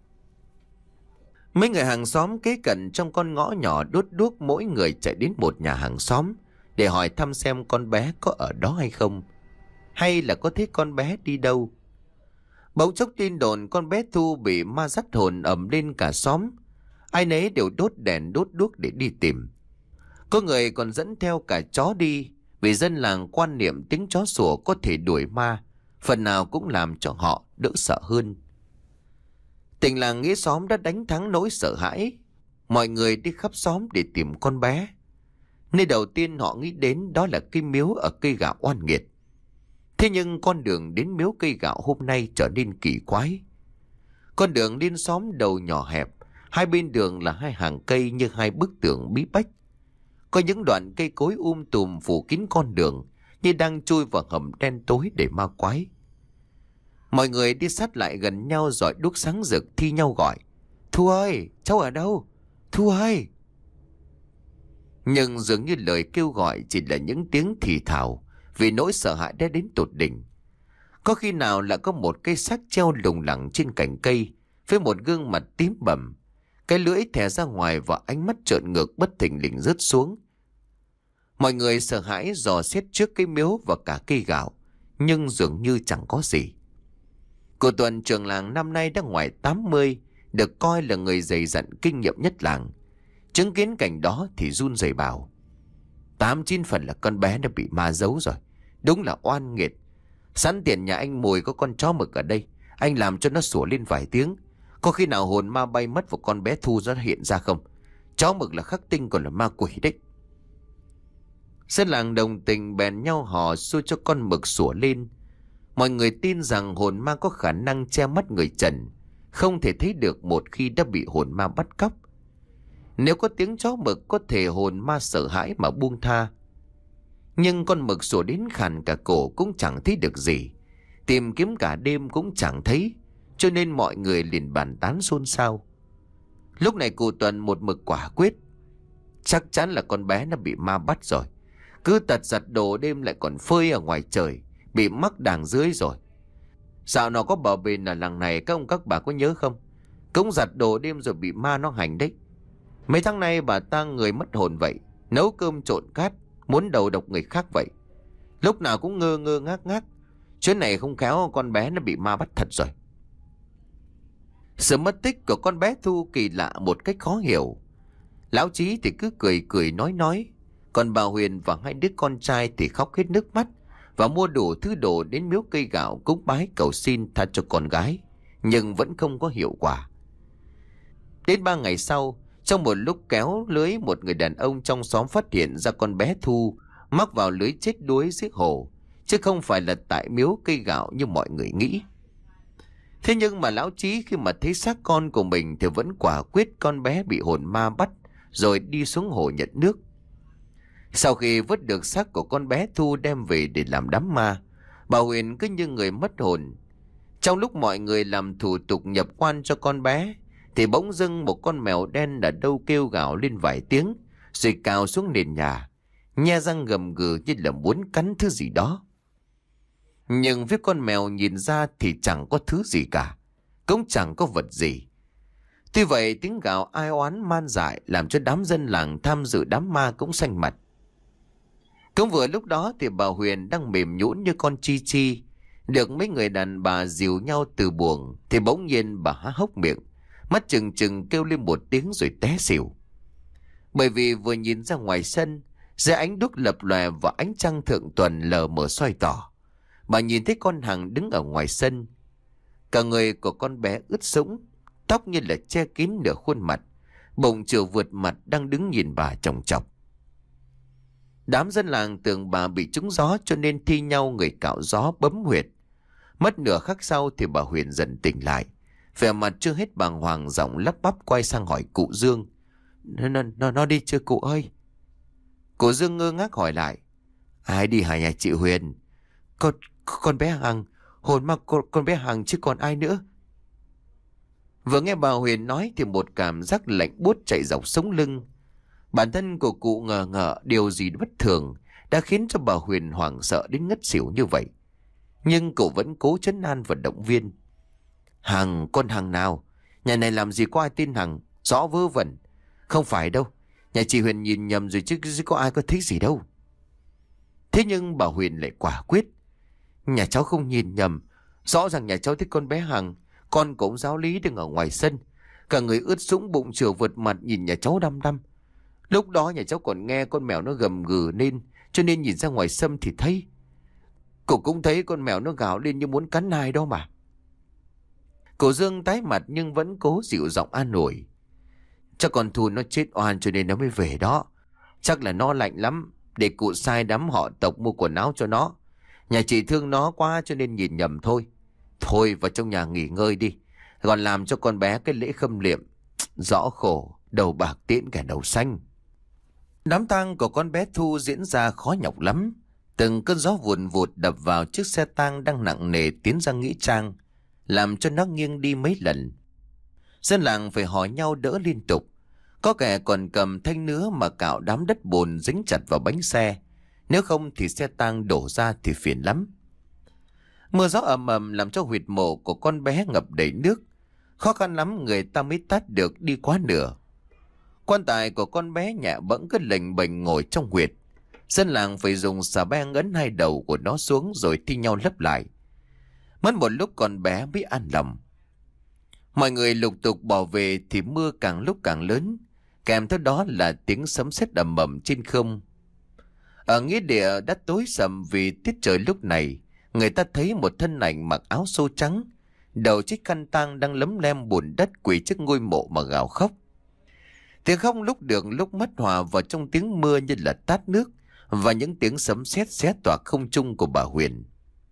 Mấy người hàng xóm kế cận trong con ngõ nhỏ đốt đuốc, mỗi người chạy đến một nhà hàng xóm để hỏi thăm xem con bé có ở đó hay không, hay là có thấy con bé đi đâu. Bỗng chốc tin đồn con bé Thu bị ma dắt hồn ầm lên cả xóm. Ai nấy đều đốt đèn đốt đuốc để đi tìm. Có người còn dẫn theo cả chó đi, vì dân làng quan niệm tiếng chó sủa có thể đuổi ma, phần nào cũng làm cho họ đỡ sợ hơn. Tình làng nghĩa xóm đã đánh thắng nỗi sợ hãi. Mọi người đi khắp xóm để tìm con bé. Nơi đầu tiên họ nghĩ đến đó là cái miếu ở cây gạo oan nghiệt. Thế nhưng con đường đến miếu cây gạo hôm nay trở nên kỳ quái. Con đường lên xóm đầu nhỏ hẹp, hai bên đường là hai hàng cây như hai bức tường bí bách. Có những đoạn cây cối um tùm phủ kín con đường, như đang chui vào hầm đen tối để ma quái. Mọi người đi sát lại gần nhau rọi đuốc sáng rực thi nhau gọi: "Thu ơi, cháu ở đâu? Thu ơi!" Nhưng dường như lời kêu gọi chỉ là những tiếng thì thào, vì nỗi sợ hãi đã đến tột đỉnh. Có khi nào là có một cây xác treo lủng lẳng trên cành cây, với một gương mặt tím bầm, cái lưỡi thè ra ngoài và ánh mắt trợn ngược bất thình lình rớt xuống. Mọi người sợ hãi dò xét trước cái miếu và cả cây gạo, nhưng dường như chẳng có gì. Cô Tuần, trưởng làng năm nay đã ngoài tám mươi, được coi là người dày dặn kinh nghiệm nhất làng. Chứng kiến cảnh đó thì run rẩy bảo: Tám chín phần là con bé đã bị ma giấu rồi. Đúng là oan nghiệt. Sẵn tiền nhà anh Mùi có con chó mực ở đây, anh làm cho nó sủa lên vài tiếng. Có khi nào hồn ma bay mất vào con bé Thu nó hiện ra không? Chó mực là khắc tinh còn là ma quỷ đấy. Dân làng đồng tình bèn nhau hò xua cho con mực sủa lên. Mọi người tin rằng hồn ma có khả năng che mắt người trần, không thể thấy được một khi đã bị hồn ma bắt cóc. Nếu có tiếng chó mực có thể hồn ma sợ hãi mà buông tha. Nhưng con mực sủa đến khàn cả cổ cũng chẳng thấy được gì, tìm kiếm cả đêm cũng chẳng thấy, cho nên mọi người liền bàn tán xôn xao. Lúc này cụ Tuần một mực quả quyết: chắc chắn là con bé nó bị ma bắt rồi. Cứ tật giặt đồ đêm lại còn phơi ở ngoài trời, bị mắc đàng dưới rồi. Dạo nó có bờ bền ở làng này, các ông các bà có nhớ không? Cũng giặt đồ đêm rồi bị ma nó hành đấy. Mấy tháng nay bà ta người mất hồn vậy, nấu cơm trộn cát, muốn đầu độc người khác vậy. Lúc nào cũng ngơ ngơ ngác ngác. Chuyến này không khéo con bé nó bị ma bắt thật rồi. Sự mất tích của con bé Thu kỳ lạ một cách khó hiểu. Lão Chí thì cứ cười cười nói nói, còn bà Huyền và hai đứa con trai thì khóc hết nước mắt và mua đủ thứ đồ đến miếu cây gạo cúng bái cầu xin tha cho con gái, nhưng vẫn không có hiệu quả. Đến ba ngày sau, trong một lúc kéo lưới, một người đàn ông trong xóm phát hiện ra con bé Thu mắc vào lưới chết đuối dưới hồ, chứ không phải là tại miếu cây gạo như mọi người nghĩ. Thế nhưng mà lão Chí khi mà thấy xác con của mình thì vẫn quả quyết con bé bị hồn ma bắt rồi đi xuống hồ nhận nước. Sau khi vớt được xác của con bé Thu đem về để làm đám ma, bà Huyền cứ như người mất hồn. Trong lúc mọi người làm thủ tục nhập quan cho con bé thì bỗng dưng một con mèo đen ở đâu kêu gào lên vài tiếng rồi cào xuống nền nhà, nhe răng gầm gừ như là muốn cắn thứ gì đó. Nhưng phía con mèo nhìn ra thì chẳng có thứ gì cả, cũng chẳng có vật gì. Tuy vậy tiếng gào ai oán man dại làm cho đám dân làng tham dự đám ma cũng xanh mặt. Cũng vừa lúc đó thì bà Huyền đang mềm nhũn như con chi chi, được mấy người đàn bà dìu nhau từ buồng thì bỗng nhiên bà há hốc miệng, mắt trừng trừng kêu lên một tiếng rồi té xỉu. Bởi vì vừa nhìn ra ngoài sân, dưới ánh đuốc lập lòe và ánh trăng thượng tuần lờ mờ soi tỏ, bà nhìn thấy con Hằng đứng ở ngoài sân. Cả người của con bé ướt sũng, tóc như là che kín nửa khuôn mặt, bụng chiều vượt mặt đang đứng nhìn bà chòng chọc. Đám dân làng tưởng bà bị trúng gió cho nên thi nhau người cạo gió bấm huyệt. Mất nửa khắc sau thì bà Huyền dần tỉnh lại, vẻ mặt chưa hết bàng hoàng, giọng lắp bắp quay sang hỏi cụ Dương. Nó, nó, nó đi chưa cụ ơi? Cụ Dương ngơ ngác hỏi lại. Ai đi hả nhà chị Huyền? Con, con bé Hằng, hồn ma con, con bé Hằng chứ còn ai nữa. Vừa nghe bà Huyền nói thì một cảm giác lạnh buốt chạy dọc sống lưng. Bản thân của cụ ngờ ngợ điều gì bất thường đã khiến cho bà Huyền hoảng sợ đến ngất xỉu như vậy. Nhưng cụ vẫn cố trấn an và động viên. Hằng, con Hằng nào? Nhà này làm gì có ai tin Hằng, rõ vớ vẩn. Không phải đâu, nhà chị Huyền nhìn nhầm rồi chứ, chứ có ai có thấy gì đâu. Thế nhưng bà Huyền lại quả quyết. Nhà cháu không nhìn nhầm, rõ ràng nhà cháu thích con bé Hằng. Con cũng giáo lý đứng ở ngoài sân, cả người ướt sũng bụng chửa vượt mặt nhìn nhà cháu đăm đăm. Lúc đó nhà cháu còn nghe con mèo nó gầm gừ lên, cho nên nhìn ra ngoài sân thì thấy. Cô cũng thấy con mèo nó gào lên như muốn cắn ai đó mà. Cô Dương tái mặt nhưng vẫn cố dịu giọng an ủi. Chắc con Thu nó chết oan cho nên nó mới về đó. Chắc là nó lạnh lắm, để cụ sai đám họ tộc mua quần áo cho nó. Nhà chị thương nó quá cho nên nhìn nhầm thôi. Thôi vào trong nhà nghỉ ngơi đi, còn làm cho con bé cái lễ khâm liệm. Rõ khổ, đầu bạc tiễn kẻ đầu xanh. Đám tang của con bé Thu diễn ra khó nhọc lắm. Từng cơn gió vùn vụt đập vào chiếc xe tang đang nặng nề tiến ra nghĩa trang, làm cho nó nghiêng đi mấy lần. Dân làng phải hỏi nhau đỡ liên tục. Có kẻ còn cầm thanh nứa mà cạo đám đất bùn dính chặt vào bánh xe. Nếu không thì xe tang đổ ra thì phiền lắm. Mưa gió ầm ầm làm cho huyệt mộ của con bé ngập đầy nước. Khó khăn lắm người ta mới tát được đi quá nửa. Quan tài của con bé nhẹ bẫng cứ lềnh bềnh ngồi trong huyệt. Dân làng phải dùng xà beng ấn hai đầu của nó xuống rồi thi nhau lấp lại. Mất một lúc con bé mới an lòng. Mọi người lục tục bỏ về thì mưa càng lúc càng lớn, kèm theo đó là tiếng sấm sét ầm ầm trên không. Ở nghĩa địa đã tối sầm vì tiết trời lúc này. Người ta thấy một thân ảnh mặc áo xô trắng, đầu chiếc khăn tang đang lấm lem bùn đất quỳ trước ngôi mộ mà gào khóc. Tiếng khóc lúc được lúc mất hòa vào trong tiếng mưa như là tát nước và những tiếng sấm sét xé toạc không trung của bà Huyền.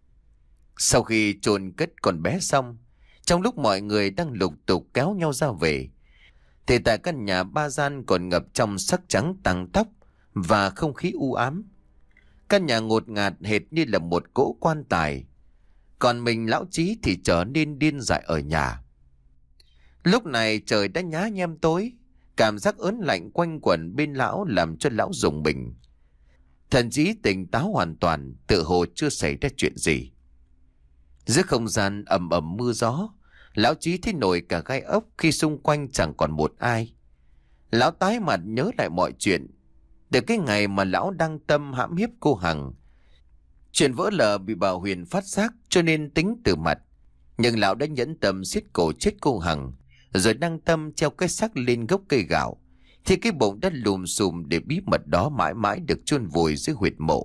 Sau khi chôn cất con bé xong, trong lúc mọi người đang lục tục kéo nhau ra về, thì tại căn nhà ba gian còn ngập trong sắc trắng tang tóc và không khí u ám. Căn nhà ngột ngạt hệt như là một cỗ quan tài. Còn mình lão Chí thì trở nên điên dại ở nhà. Lúc này trời đã nhá nhem tối, cảm giác ớn lạnh quanh quẩn bên lão làm cho lão rùng mình. Thần Chí tỉnh táo hoàn toàn, tự hồ chưa xảy ra chuyện gì. Giữa không gian ầm ầm mưa gió, lão Chí thấy nổi cả gai ốc khi xung quanh chẳng còn một ai. Lão tái mặt nhớ lại mọi chuyện. Từ cái ngày mà lão đăng tâm hãm hiếp cô Hằng, chuyện vỡ lở bị bà Huyền phát giác cho nên tính từ mặt. Nhưng lão đã nhẫn tâm xiết cổ chết cô Hằng, rồi đăng tâm treo cái xác lên gốc cây gạo, thì cái bụng đã lùm xùm để bí mật đó mãi mãi được chôn vùi dưới huyệt mộ.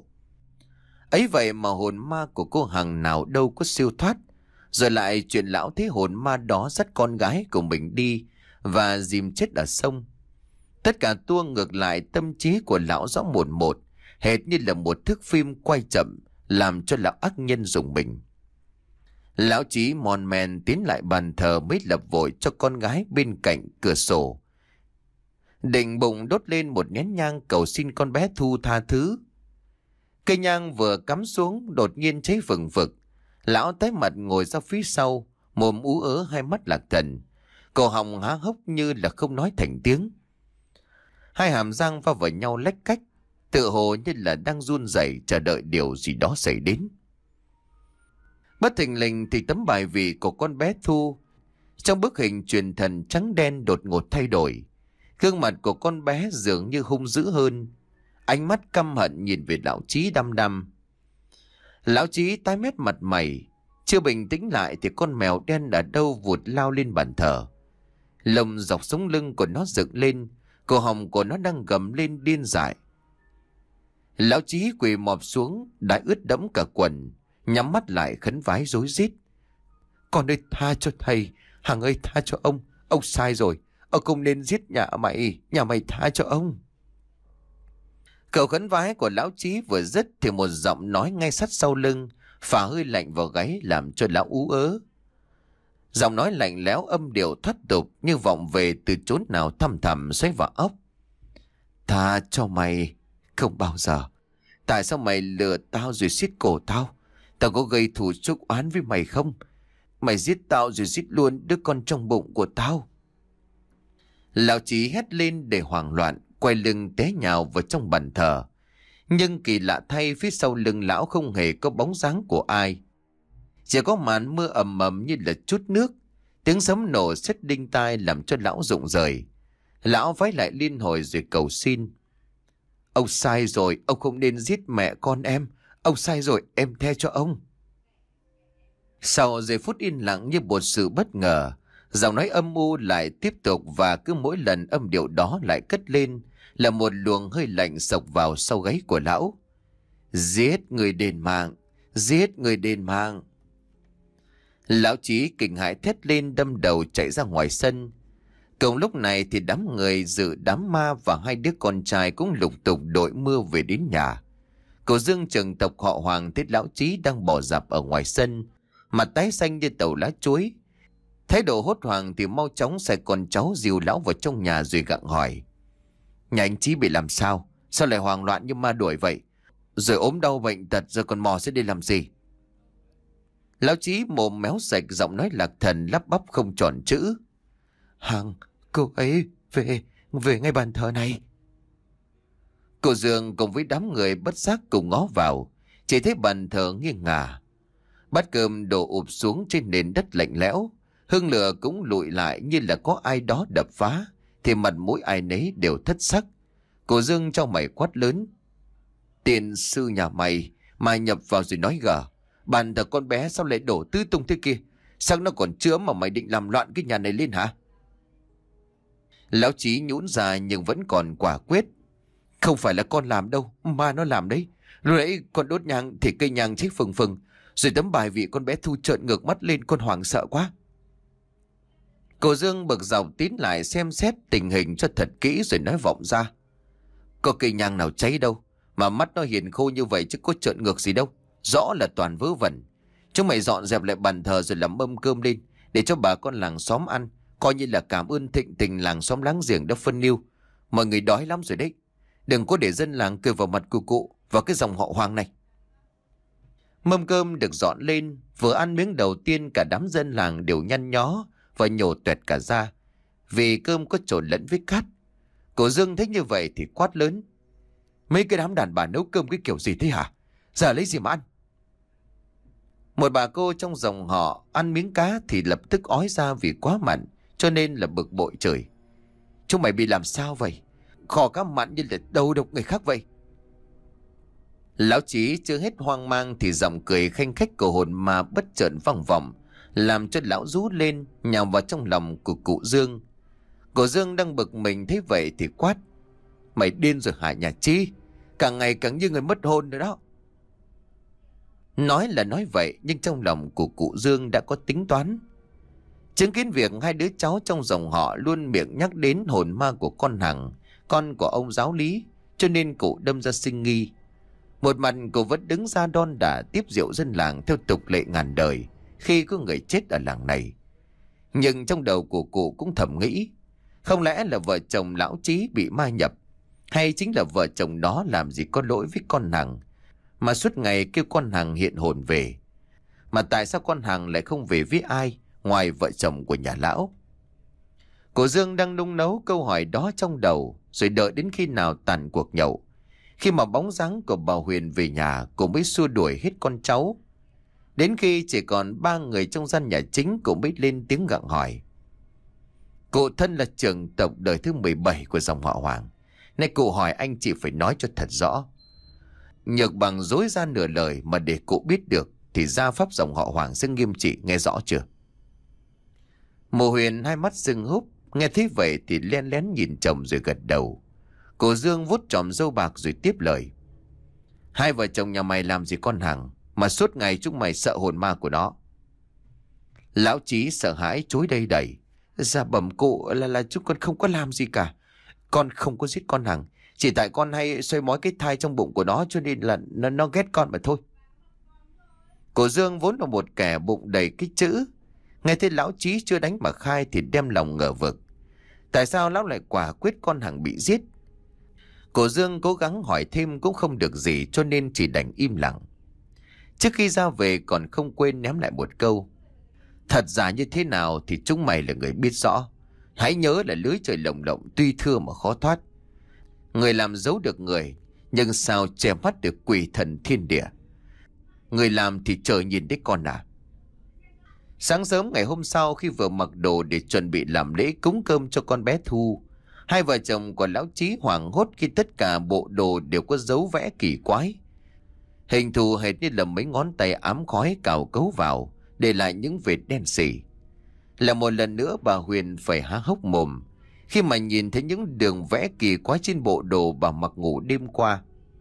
Ấy vậy mà hồn ma của cô Hằng nào đâu có siêu thoát. Rồi lại chuyện lão thấy hồn ma đó dắt con gái của mình đi và dìm chết ở sông. Tất cả tua ngược lại tâm trí của lão rõ một một, hệt như là một thước phim quay chậm, làm cho lão ác nhân rùng mình. Lão Chí mòn men tiến lại bàn thờ mới lập vội cho con gái bên cạnh cửa sổ, định bụng đốt lên một nén nhang cầu xin con bé Thu tha thứ. Cây nhang vừa cắm xuống đột nhiên cháy vừng vực. Lão tái mặt ngồi ra phía sau, mồm ú ớ, hai mắt lạc thần, cổ họng há hốc như là không nói thành tiếng. Hai hàm răng va vào nhau lách cách, tự hồ như là đang run rẩy chờ đợi điều gì đó xảy đến. Bất thình lình thì tấm bài vị của con bé Thu trong bức hình truyền thần trắng đen đột ngột thay đổi. Gương mặt của con bé dường như hung dữ hơn, ánh mắt căm hận nhìn về lão Chí đăm đăm. Lão Chí tái mét mặt mày, chưa bình tĩnh lại thì con mèo đen ở đâu vụt lao lên bàn thờ. Lông dọc sống lưng của nó dựng lên, cổ họng của nó đang gầm lên điên dại. Lão Chí quỳ mọp xuống, đã ướt đẫm cả quần, nhắm mắt lại khấn vái rối rít. Con ơi tha cho thầy, Hằng ơi tha cho ông, ông sai rồi, ông không nên giết nhà mày, nhà mày tha cho ông. Cậu khấn vái của lão Chí vừa dứt thì một giọng nói ngay sát sau lưng phả hơi lạnh vào gáy làm cho lão ú ớ. Giọng nói lạnh lẽo âm điệu thoát tục như vọng về từ chốn nào thăm thẳm xoáy vào óc. Tha cho mày, không bao giờ. Tại sao mày lừa tao rồi xiết cổ tao? Tao có gây thù chuốc oán với mày không? Mày giết tao rồi giết luôn đứa con trong bụng của tao. Lão Chí hét lên để hoảng loạn, quay lưng té nhào vào trong bàn thờ. Nhưng kỳ lạ thay, phía sau lưng lão không hề có bóng dáng của ai. Chỉ có màn mưa ầm ầm như là chút nước, tiếng sấm nổ sét đinh tai làm cho lão rụng rời. Lão vái lại liên hồi rồi cầu xin. Ông sai rồi, ông không nên giết mẹ con em. Ông sai rồi, em tha cho ông. Sau giây phút yên lặng như một sự bất ngờ, giọng nói âm u lại tiếp tục, và cứ mỗi lần âm điệu đó lại cất lên là một luồng hơi lạnh xộc vào sau gáy của lão. Giết người đền mạng, giết người đền mạng. Lão Chí kinh hãi thét lên đâm đầu chạy ra ngoài sân. Cùng lúc này thì đám người dự đám ma và hai đứa con trai cũng lục tục đội mưa về đến nhà. Cậu Dương trưởng tộc họ Hoàng thấy lão Chí đang bò dạp ở ngoài sân, mặt tái xanh như tàu lá chuối. Thái độ hốt hoảng thì mau chóng sai con cháu dìu lão vào trong nhà rồi gặng hỏi. Nhà anh Chí bị làm sao? Sao lại hoảng loạn như ma đuổi vậy? Rồi ốm đau bệnh tật rồi còn mò sẽ đi làm gì? Lão Chí mồm méo sạch, giọng nói lạc thần lắp bắp không tròn chữ. Hằng, cô ấy về, về ngay bàn thờ này. Cô Dương cùng với đám người bất giác cùng ngó vào, chỉ thấy bàn thờ nghiêng ngả. Bát cơm đổ ụp xuống trên nền đất lạnh lẽo, hương lửa cũng lụi lại như là có ai đó đập phá, thì mặt mũi ai nấy đều thất sắc. Cô Dương trong mày quát lớn. Tiền sư nhà mày mà nhập vào rồi nói gở. Bàn thờ con bé sao lại đổ tứ tung thế kia? Sao nó còn chữa mà mày định làm loạn cái nhà này lên hả? Lão Chí nhũn ra nhưng vẫn còn quả quyết. Không phải là con làm đâu, ma nó làm đấy. Lúc nãy con đốt nhang thì cây nhang cháy phừng phừng, rồi tấm bài vị con bé Thu trợn ngược mắt lên, con hoảng sợ quá. Cô Dương bực dọc tiến lại xem xét tình hình cho thật kỹ rồi nói vọng ra. Có cây nhang nào cháy đâu, mà mắt nó hiền khô như vậy chứ có trợn ngược gì đâu. Rõ là toàn vớ vẩn. Chúng mày dọn dẹp lại bàn thờ rồi làm mâm cơm lên, để cho bà con làng xóm ăn, coi như là cảm ơn thịnh tình làng xóm láng giềng đã phân niu. Mọi người đói lắm rồi đấy. Đừng có để dân làng cười vào mặt của cụ và cái dòng họ Hoàng này. Mâm cơm được dọn lên, vừa ăn miếng đầu tiên cả đám dân làng đều nhăn nhó và nhổ tuẹt cả ra, vì cơm có trộn lẫn với cát. Cô Dương thấy như vậy thì quát lớn. Mấy cái đám đàn bà nấu cơm cái kiểu gì thế hả? Giờ lấy gì mà ăn? Một bà cô trong dòng họ ăn miếng cá thì lập tức ói ra vì quá mặn, cho nên là bực bội chửi. Chúng mày bị làm sao vậy? Kho cá mặn như là đầu độc người khác vậy. Lão Chí chưa hết hoang mang thì giọng cười khanh khách của hồn ma bất chợt vang vọng, làm cho lão rú lên nhào vào trong lòng của cụ Dương. Cụ Dương đang bực mình thấy vậy thì quát. Mày điên rồi hả nhà Chí? Càng ngày càng như người mất hồn rồi đó. Nói là nói vậy nhưng trong lòng của cụ Dương đã có tính toán. Chứng kiến việc hai đứa cháu trong dòng họ luôn miệng nhắc đến hồn ma của con Hằng, con của ông giáo lý, cho nên cụ đâm ra sinh nghi. Một mặt cụ vẫn đứng ra đon đả tiếp rượu dân làng theo tục lệ ngàn đời khi có người chết ở làng này. Nhưng trong đầu của cụ cũng thầm nghĩ, không lẽ là vợ chồng lão Chí bị ma nhập, hay chính là vợ chồng đó làm gì có lỗi với con Hằng mà suốt ngày kêu con Hằng hiện hồn về. Mà tại sao con Hằng lại không về với ai ngoài vợ chồng của nhà lão? Cô Dương đang nung nấu câu hỏi đó trong đầu, rồi đợi đến khi nào tàn cuộc nhậu. Khi mà bóng dáng của bà Huyền về nhà, cô mới xua đuổi hết con cháu. Đến khi chỉ còn ba người trong gian nhà chính, cô mới lên tiếng gặng hỏi. Cụ thân là trưởng tộc đời thứ mười bảy của dòng họ Hoàng. Nay cụ hỏi anh chị phải nói cho thật rõ. Nhược bằng dối ra nửa lời mà để cụ biết được thì gia pháp dòng họ Hoàng sẽ nghiêm trị, nghe rõ chưa? Mộ Huyền hai mắt sưng húp, nghe thấy vậy thì len lén nhìn chồng rồi gật đầu. Cô Dương vuốt tròm râu bạc rồi tiếp lời. Hai vợ chồng nhà mày làm gì con Hằng mà suốt ngày chúng mày sợ hồn ma của nó? Lão Chí sợ hãi chối đây đẩy. Dạ bẩm cụ là là chúng con không có làm gì cả. Con không có giết con Hằng, chỉ tại con hay xoay mói cái thai trong bụng của nó cho nên là nó, nó ghét con mà thôi. Cô Dương vốn là một kẻ bụng đầy cái chữ, nghe thấy lão Chí chưa đánh mà khai thì đem lòng ngờ vực. Tại sao lão lại quả quyết con Hằng bị giết? Cô Dương cố gắng hỏi thêm cũng không được gì cho nên chỉ đành im lặng. Trước khi ra về còn không quên ném lại một câu. Thật giả như thế nào thì chúng mày là người biết rõ. Hãy nhớ là lưới trời lồng lộng tuy thưa mà khó thoát. Người làm giấu được người, nhưng sao che mắt được quỷ thần thiên địa? Người làm thì trời nhìn đấy con à. Sáng sớm ngày hôm sau, khi vừa mặc đồ để chuẩn bị làm lễ cúng cơm cho con bé Thu, hai vợ chồng của lão Chí hoảng hốt khi tất cả bộ đồ đều có dấu vẽ kỳ quái. Hình thù hệt như là mấy ngón tay ám khói cào cấu vào, để lại những vệt đen sì. Là một lần nữa bà Huyền phải há hốc mồm khi mà nhìn thấy những đường vẽ kỳ quái trên bộ đồ bà mặc ngủ đêm qua.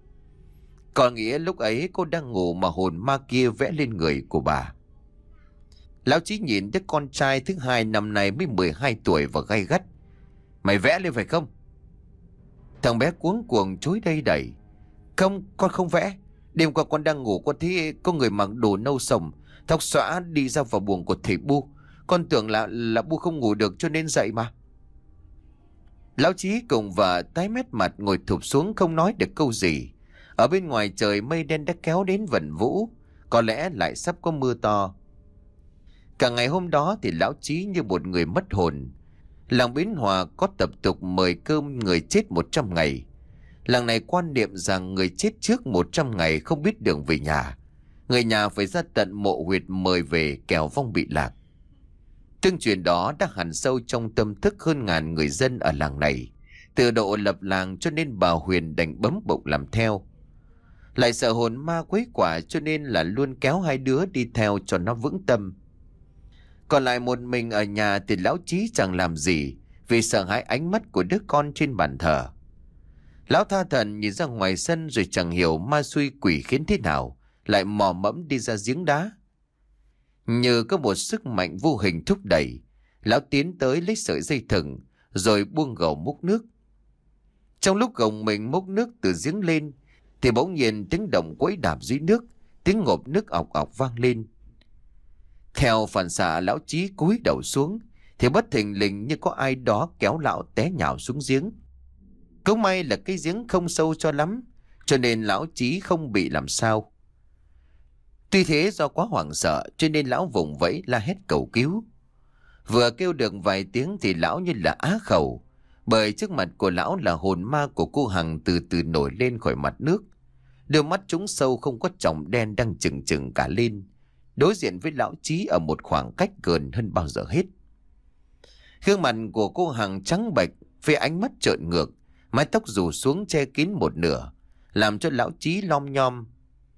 Có nghĩa lúc ấy cô đang ngủ mà hồn ma kia vẽ lên người của bà. Lão Chí nhìn đứa con trai thứ hai năm nay mới mười hai tuổi và gay gắt. Mày vẽ lên phải không? Thằng bé cuống cuồng chối đây đẩy. Không, con không vẽ. Đêm qua con đang ngủ con thấy có người mặc đồ nâu sồng, tóc xõa đi ra vào buồng của thầy Bu. Con tưởng là là Bu không ngủ được cho nên dậy mà. Lão Chí cùng vợ tái mét mặt ngồi thụp xuống không nói được câu gì. Ở bên ngoài trời mây đen đã kéo đến vần vũ, có lẽ lại sắp có mưa to. Cả ngày hôm đó thì lão Chí như một người mất hồn. Làng Bến Hòa có tập tục mời cơm người chết một trăm ngày. Làng này quan niệm rằng người chết trước một trăm ngày không biết đường về nhà. Người nhà phải ra tận mộ huyệt mời về kẻo vong bị lạc. Tương truyền đó đã hằn sâu trong tâm thức hơn ngàn người dân ở làng này. Từ độ lập làng cho nên bà Huyền đành bấm bụng làm theo. Lại sợ hồn ma quấy quả cho nên là luôn kéo hai đứa đi theo cho nó vững tâm. Còn lại một mình ở nhà thì lão Chí chẳng làm gì vì sợ hãi ánh mắt của đứa con trên bàn thờ. Lão tha thần nhìn ra ngoài sân rồi chẳng hiểu ma xui quỷ khiến thế nào, lại mò mẫm đi ra giếng đá. Như có một sức mạnh vô hình thúc đẩy, lão tiến tới lấy sợi dây thừng rồi buông gầu múc nước. Trong lúc gồng mình múc nước từ giếng lên thì bỗng nhiên tiếng động quẫy đạp dưới nước, tiếng ngộp nước ọc ọc vang lên. Theo phản xạ lão Chí cúi đầu xuống thì bất thình lình như có ai đó kéo lão té nhào xuống giếng. Cũng may là cái giếng không sâu cho lắm cho nên lão Chí không bị làm sao. Tuy thế do quá hoảng sợ cho nên lão vùng vẫy la hét cầu cứu. Vừa kêu được vài tiếng thì lão như là á khẩu, bởi trước mặt của lão là hồn ma của cô Hằng từ từ nổi lên khỏi mặt nước. Đôi mắt trũng sâu không có tròng đen đang trừng trừng cả lên, đối diện với lão Chí ở một khoảng cách gần hơn bao giờ hết. Gương mặt của cô Hằng trắng bệch với ánh mắt trợn ngược, mái tóc rủ xuống che kín một nửa, làm cho lão Chí lom nhom.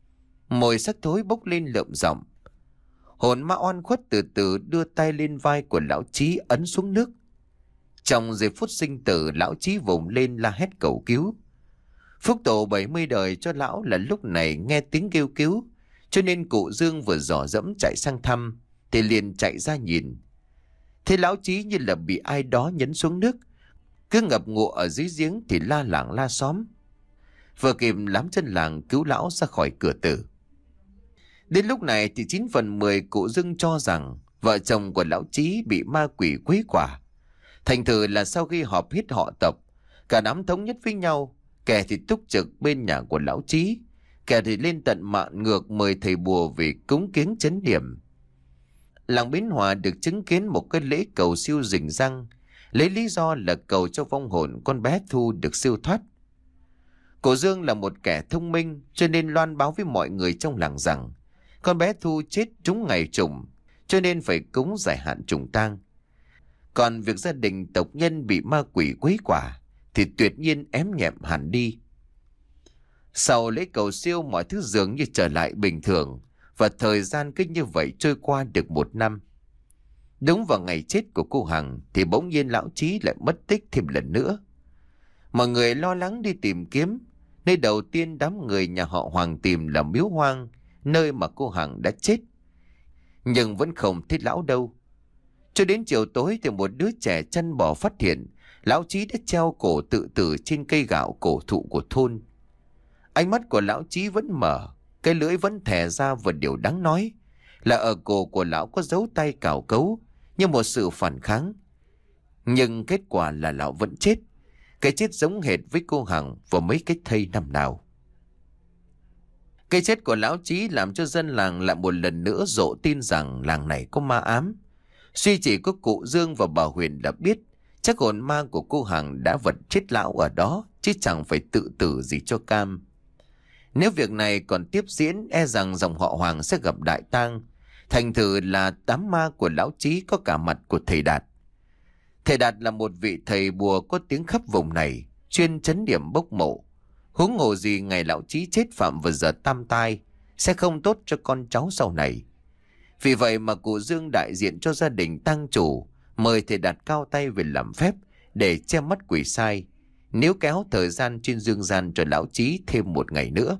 Mùi sắc thối bốc lên lợm giọng. Hồn ma oan khuất từ từ đưa tay lên vai của lão Chí ấn xuống nước. Trong giây phút sinh tử, lão Chí vùng lên la hét cầu cứu. Phúc tổ bảy mươi đời cho lão là lúc này nghe tiếng kêu cứu, cho nên cụ Dương vừa dò dẫm chạy sang thăm thì liền chạy ra nhìn. Thế lão Chí như là bị ai đó nhấn xuống nước, cứ ngập ngụa ở dưới giếng thì la làng la xóm. Vừa kịp lắm dân làng cứu lão ra khỏi cửa tử. Đến lúc này thì chín phần mười cụ Dương cho rằng vợ chồng của lão Chí bị ma quỷ quấy quả. Thành thử là sau khi họp hết họ tộc, cả đám thống nhất với nhau, kẻ thì túc trực bên nhà của lão Chí, kẻ thì lên tận mạn ngược mời thầy bùa về cúng kiến trấn điểm. Làng Bến Hòa được chứng kiến một cái lễ cầu siêu rình răng, lấy lý do là cầu cho vong hồn con bé Thu được siêu thoát. Cụ Dương là một kẻ thông minh, cho nên loan báo với mọi người trong làng rằng con bé Thu chết trúng ngày trùng, cho nên phải cúng giải hạn trùng tang. Còn việc gia đình tộc nhân bị ma quỷ quấy quả thì tuyệt nhiên ém nhẹm hẳn đi. Sau lễ cầu siêu, mọi thứ dường như trở lại bình thường, và thời gian cứ như vậy trôi qua được một năm. Đúng vào ngày chết của cô Hằng thì bỗng nhiên lão Chí lại mất tích thêm lần nữa. Mọi người lo lắng đi tìm kiếm. Nơi đầu tiên đám người nhà họ Hoàng tìm là miếu hoang, nơi mà cô Hằng đã chết. Nhưng vẫn không thấy lão đâu. Cho đến chiều tối thì một đứa trẻ chăn bò phát hiện lão Chí đã treo cổ tự tử trên cây gạo cổ thụ của thôn. Ánh mắt của lão Chí vẫn mở, cái lưỡi vẫn thè ra, và điều đáng nói là ở cổ của lão có dấu tay cào cấu như một sự phản kháng. Nhưng kết quả là lão vẫn chết. Cái chết giống hệt với cô Hằng vào mấy cái thây năm nào. Cái chết của lão Chí làm cho dân làng lại một lần nữa rộ tin rằng làng này có ma ám. Suy chỉ có cụ Dương và bà Huyền đã biết chắc hồn ma của cô Hằng đã vật chết lão ở đó, chứ chẳng phải tự tử gì cho cam. Nếu việc này còn tiếp diễn, e rằng dòng họ Hoàng sẽ gặp đại tang. Thành thử là đám ma của lão Chí có cả mặt của thầy Đạt. Thầy Đạt là một vị thầy bùa có tiếng khắp vùng này, chuyên trấn điểm bốc mộ. Huống hồ gì ngày lão Chí chết phạm vào giờ tam tai, sẽ không tốt cho con cháu sau này. Vì vậy mà cụ Dương đại diện cho gia đình tang chủ mời thầy Đạt cao tay về làm phép để che mắt quỷ sai, nếu kéo thời gian trên dương gian cho lão Chí thêm một ngày nữa.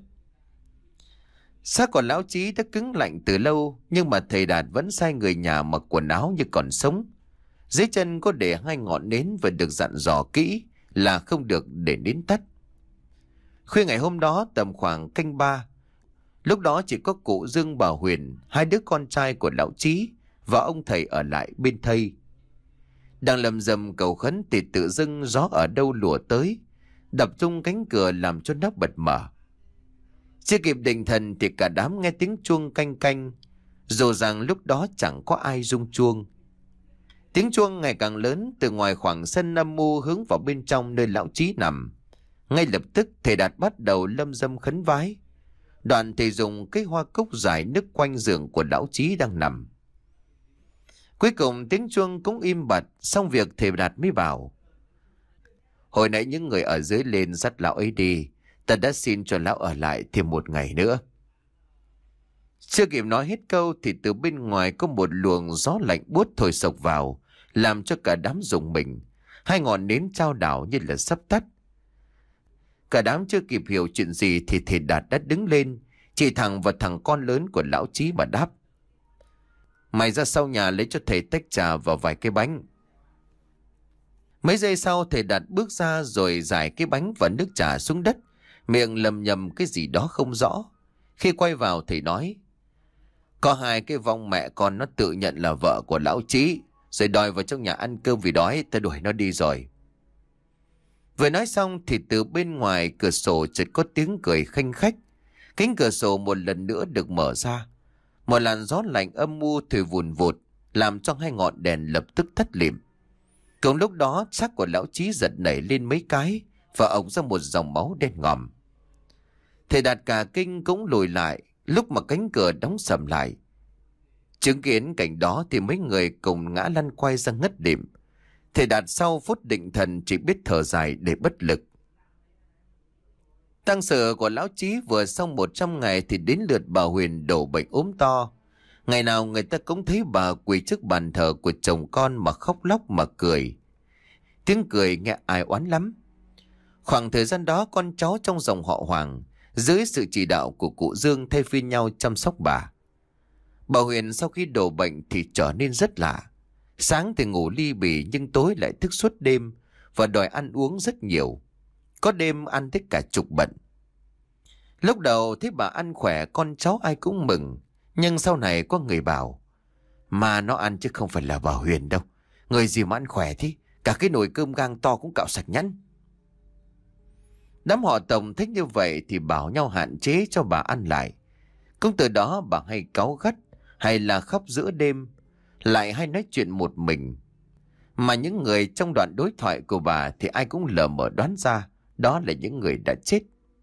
Xác của lão Chí đã cứng lạnh từ lâu, nhưng mà thầy Đạt vẫn sai người nhà mặc quần áo như còn sống. Dưới chân có để hai ngọn nến và được dặn dò kỹ là không được để nến tắt. Khuya ngày hôm đó tầm khoảng canh ba, lúc đó chỉ có cụ Dương, bà Huyền, hai đứa con trai của lão Chí và ông thầy ở lại bên thây. Đang lầm rầm cầu khấn thì tự dưng gió ở đâu lùa tới, đập tung cánh cửa làm cho nó bật mở. Chưa kịp định thần thì cả đám nghe tiếng chuông canh canh, dù rằng lúc đó chẳng có ai rung chuông. Tiếng chuông ngày càng lớn từ ngoài khoảng sân âm u hướng vào bên trong nơi lão Chí nằm. Ngay lập tức thầy Đạt bắt đầu lâm dâm khấn vái. Đoạn thầy dùng cái hoa cúc dài nức quanh giường của lão Chí đang nằm. Cuối cùng tiếng chuông cũng im bặt, xong việc thầy Đạt mới bảo: hồi nãy những người ở dưới lên dắt lão ấy đi, ta đã xin cho lão ở lại thêm một ngày nữa. Chưa kịp nói hết câu thì từ bên ngoài có một luồng gió lạnh buốt thổi sộc vào, làm cho cả đám rùng mình. Hai ngọn nến chao đảo như là sắp tắt. Cả đám chưa kịp hiểu chuyện gì thì thầy Đạt đã đứng lên, chỉ thẳng vào thằng con lớn của lão Chí mà đáp: mày ra sau nhà lấy cho thầy tách trà và vài cái bánh. Mấy giây sau thầy Đạt bước ra rồi rải cái bánh và nước trà xuống đất, miệng lầm nhầm cái gì đó không rõ. Khi quay vào thầy nói: có hai cái vong mẹ con nó tự nhận là vợ của lão Chí, rồi đòi vào trong nhà ăn cơm vì đói, ta đuổi nó đi rồi. Vừa nói xong thì từ bên ngoài cửa sổ chợt có tiếng cười khanh khách. Cánh cửa sổ một lần nữa được mở ra. Một làn gió lạnh âm u thổi vùn vụt, làm cho hai ngọn đèn lập tức tắt lịm. Cùng lúc đó xác của lão Chí giật nảy lên mấy cái và ộc ra một dòng máu đen ngòm. Thầy Đạt cả kinh cũng lùi lại lúc mà cánh cửa đóng sầm lại. Chứng kiến cảnh đó thì mấy người cùng ngã lăn quay ra ngất lịm. Thầy Đạt sau phút định thần chỉ biết thở dài để bất lực. Tang sự của lão Chí vừa xong một trăm ngày thì đến lượt bà Huyền đổ bệnh ốm to. Ngày nào người ta cũng thấy bà quỳ trước bàn thờ của chồng con mà khóc lóc mà cười. Tiếng cười nghe ai oán lắm. Khoảng thời gian đó con cháu trong dòng họ Hoàng dưới sự chỉ đạo của cụ Dương thay phiên nhau chăm sóc bà. Bà Huyền sau khi đổ bệnh thì trở nên rất lạ. Sáng thì ngủ li bì nhưng tối lại thức suốt đêm và đòi ăn uống rất nhiều. Có đêm ăn tới cả chục bận. Lúc đầu thấy bà ăn khỏe con cháu ai cũng mừng. Nhưng sau này có người bảo, mà nó ăn chứ không phải là bà Huyền đâu. Người gì mà ăn khỏe thế, cả cái nồi cơm gang to cũng cạo sạch nhẵn. Đám họ Tổng thích như vậy thì bảo nhau hạn chế cho bà ăn lại. Cũng từ đó bà hay cáu gắt, hay là khóc giữa đêm, lại hay nói chuyện một mình. Mà những người trong đoạn đối thoại của bà thì ai cũng lờ mờ đoán ra đó là những người đã chết.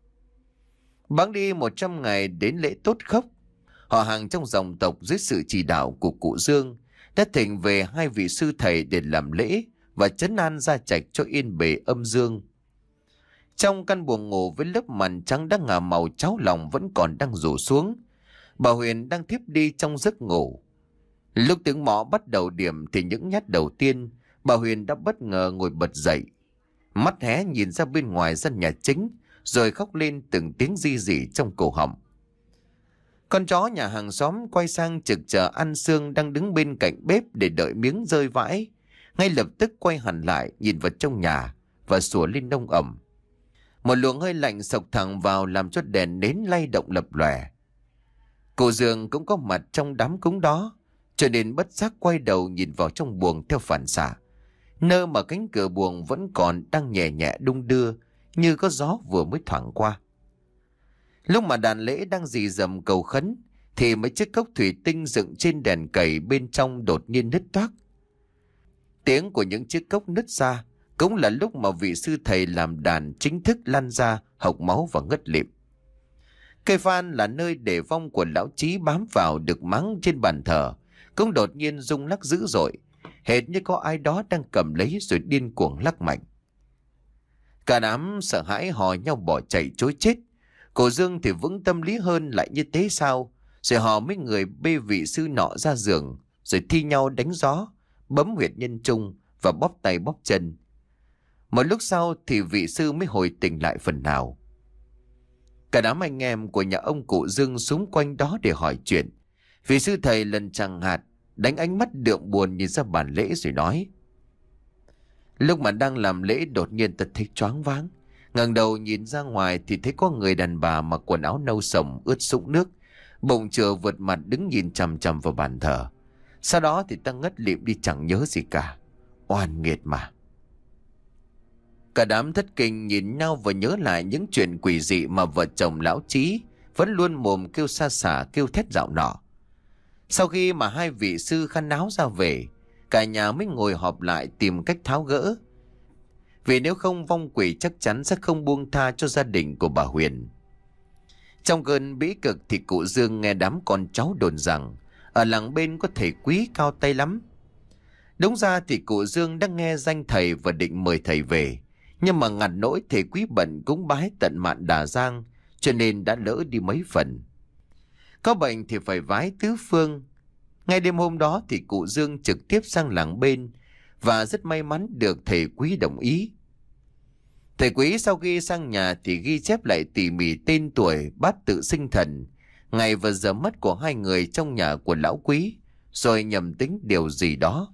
Bẵng đi một trăm ngày đến lễ tốt khốc, họ hàng trong dòng tộc dưới sự chỉ đạo của cụ Dương đã thỉnh về hai vị sư thầy để làm lễ và trấn an gia trạch cho yên bề âm dương. Trong căn buồng ngủ với lớp màn trắng đã ngả màu cháo lòng vẫn còn đang rủ xuống, bà Huyền đang thiếp đi trong giấc ngủ. Lúc tiếng mõ bắt đầu điểm thì những nhát đầu tiên, bà Huyền đã bất ngờ ngồi bật dậy, mắt hé nhìn ra bên ngoài gian nhà chính, rồi khóc lên từng tiếng ri rỉ trong cổ họng. Con chó nhà hàng xóm quay sang trực chờ ăn xương đang đứng bên cạnh bếp để đợi miếng rơi vãi, ngay lập tức quay hẳn lại nhìn vào trong nhà và sủa lên nông ẩm. Một luồng hơi lạnh sộc thẳng vào làm cho đèn nến lay động lập lòe. Cô Dương cũng có mặt trong đám cúng đó, cho nên bất giác quay đầu nhìn vào trong buồng theo phản xạ, nơi mà cánh cửa buồng vẫn còn đang nhẹ nhẹ đung đưa như có gió vừa mới thoảng qua. Lúc mà đàn lễ đang rì rầm cầu khấn thì mấy chiếc cốc thủy tinh dựng trên đèn cầy bên trong đột nhiên nứt toác. Tiếng của những chiếc cốc nứt ra cũng là lúc mà vị sư thầy làm đàn chính thức lăn ra hộc máu và ngất lịm. Cây phan là nơi để vong của lão Chí bám vào được mắng trên bàn thờ cũng đột nhiên rung lắc dữ dội, hệt như có ai đó đang cầm lấy rồi điên cuồng lắc mạnh. Cả đám sợ hãi hò nhau bỏ chạy trối chết. Cô Dương thì vững tâm lý hơn lại như thế sao, rồi họ mấy người bê vị sư nọ ra giường, rồi thi nhau đánh gió, bấm huyệt nhân trung và bóp tay bóp chân. Một lúc sau thì vị sư mới hồi tỉnh lại phần nào. Cả đám anh em của nhà ông cụ Dương xung quanh đó để hỏi chuyện. Vị sư thầy lần chẳng hạt đánh ánh mắt đượm buồn nhìn ra bàn lễ rồi nói: Lúc mà đang làm lễ đột nhiên ta thấy choáng váng, ngẩng đầu nhìn ra ngoài thì thấy có người đàn bà mặc quần áo nâu sồng ướt sũng nước, bụng chừa vượt mặt đứng nhìn chằm chằm vào bàn thờ. Sau đó thì ta ngất lịm đi chẳng nhớ gì cả. Oan nghiệt mà. Cả đám thất kinh nhìn nhau và nhớ lại những chuyện quỷ dị mà vợ chồng lão Chí vẫn luôn mồm kêu xa xả kêu thét dạo nọ. Sau khi mà hai vị sư khăn áo ra về, cả nhà mới ngồi họp lại tìm cách tháo gỡ. Vì nếu không vong quỷ chắc chắn sẽ không buông tha cho gia đình của bà Huyền. Trong cơn bĩ cực thì cụ Dương nghe đám con cháu đồn rằng ở làng bên có thầy quý cao tay lắm. Đúng ra thì cụ Dương đang nghe danh thầy và định mời thầy về, nhưng mà ngặt nỗi thầy quý bận cúng bái tận mạn Đà Giang, cho nên đã lỡ đi mấy phần. Có bệnh thì phải vái tứ phương. Ngay đêm hôm đó thì cụ Dương trực tiếp sang làng bên và rất may mắn được thầy quý đồng ý. Thầy quý sau khi sang nhà thì ghi chép lại tỉ mỉ tên tuổi, bát tự sinh thần, ngày và giờ mất của hai người trong nhà của lão quý, rồi nhầm tính điều gì đó.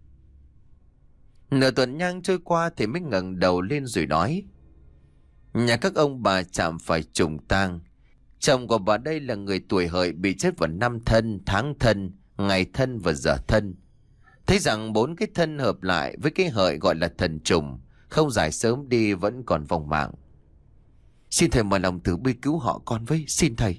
Nửa tuần nhang trôi qua thì mới ngẩng đầu lên rồi nói: Nhà các ông bà chạm phải trùng tang. Chồng của bà đây là người tuổi hợi bị chết vào năm thân, tháng thân, ngày thân và giờ thân. Thấy rằng bốn cái thân hợp lại với cái hợi gọi là thần trùng, không giải sớm đi vẫn còn vòng mạng. Xin thầy mở lòng từ bi cứu họ con với, xin thầy.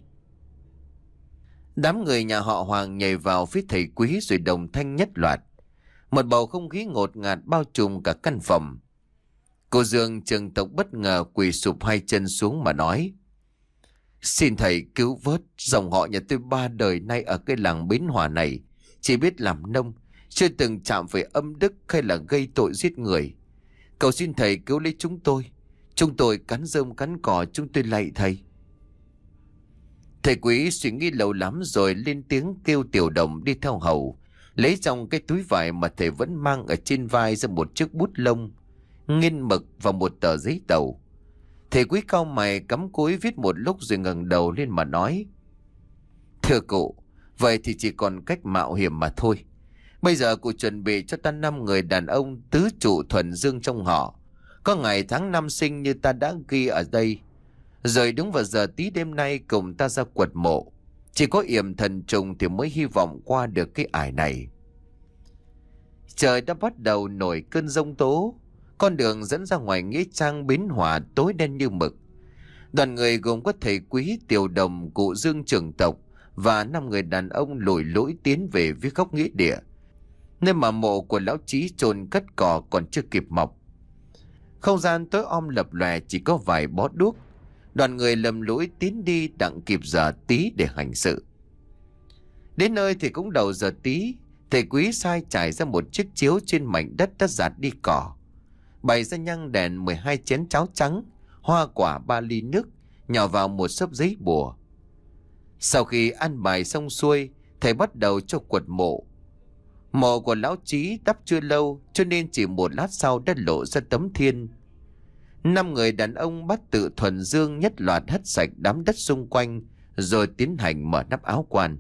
Đám người nhà họ Hoàng nhảy vào phía thầy quý rồi đồng thanh nhất loạt. Một bầu không khí ngột ngạt bao trùm cả căn phòng. Cô Dương trường tộc bất ngờ quỳ sụp hai chân xuống mà nói: Xin thầy cứu vớt dòng họ nhà tôi ba đời nay ở cái làng Bến Hòa này chỉ biết làm nông, chưa từng chạm về âm đức hay là gây tội giết người. Cầu xin thầy cứu lấy chúng tôi. Chúng tôi cắn rơm cắn cỏ, chúng tôi lạy thầy. Thầy quý suy nghĩ lâu lắm rồi lên tiếng kêu Tiểu Đồng đi theo hầu, lấy trong cái túi vải mà thầy vẫn mang ở trên vai ra một chiếc bút lông, nghiên mực và một tờ giấy tàu. Thầy quý cau mày cắm cúi viết một lúc rồi ngẩng đầu lên mà nói: Thưa cụ, vậy thì chỉ còn cách mạo hiểm mà thôi. Bây giờ cụ chuẩn bị cho ta năm người đàn ông tứ trụ thuần dương trong họ. Có ngày tháng năm sinh như ta đã ghi ở đây. Rồi đúng vào giờ tí đêm nay cùng ta ra quật mộ. Chỉ có yểm thần trùng thì mới hy vọng qua được cái ải này. Trời đã bắt đầu nổi cơn giông tố. Con đường dẫn ra ngoài nghĩa trang bến Hòa tối đen như mực. Đoàn người gồm có thầy Quý, Tiểu Đồng, cụ Dương trưởng tộc và năm người đàn ông lủi lũi tiến về phía góc nghĩa địa, nơi mà mộ của lão Chí chôn cất cỏ còn chưa kịp mọc. Không gian tối om lập lòe, chỉ có vài bó đuốc. Đoàn người lầm lũi tiến đi đặng kịp giờ tí để hành sự. Đến nơi thì cũng đầu giờ tí, thầy Quý sai trải ra một chiếc chiếu trên mảnh đất đã giạt đi cỏ, bày ra nhang đèn mười hai chén cháo trắng, hoa quả ba ly nước, nhỏ vào một xấp giấy bùa. Sau khi ăn bài xong xuôi, thầy bắt đầu cho quật mộ. Mộ của lão Chí đắp chưa lâu, cho nên chỉ một lát sau đã lộ ra tấm thiên. Năm người đàn ông bắt tự thuần dương nhất loạt hất sạch đám đất xung quanh, rồi tiến hành mở nắp áo quan.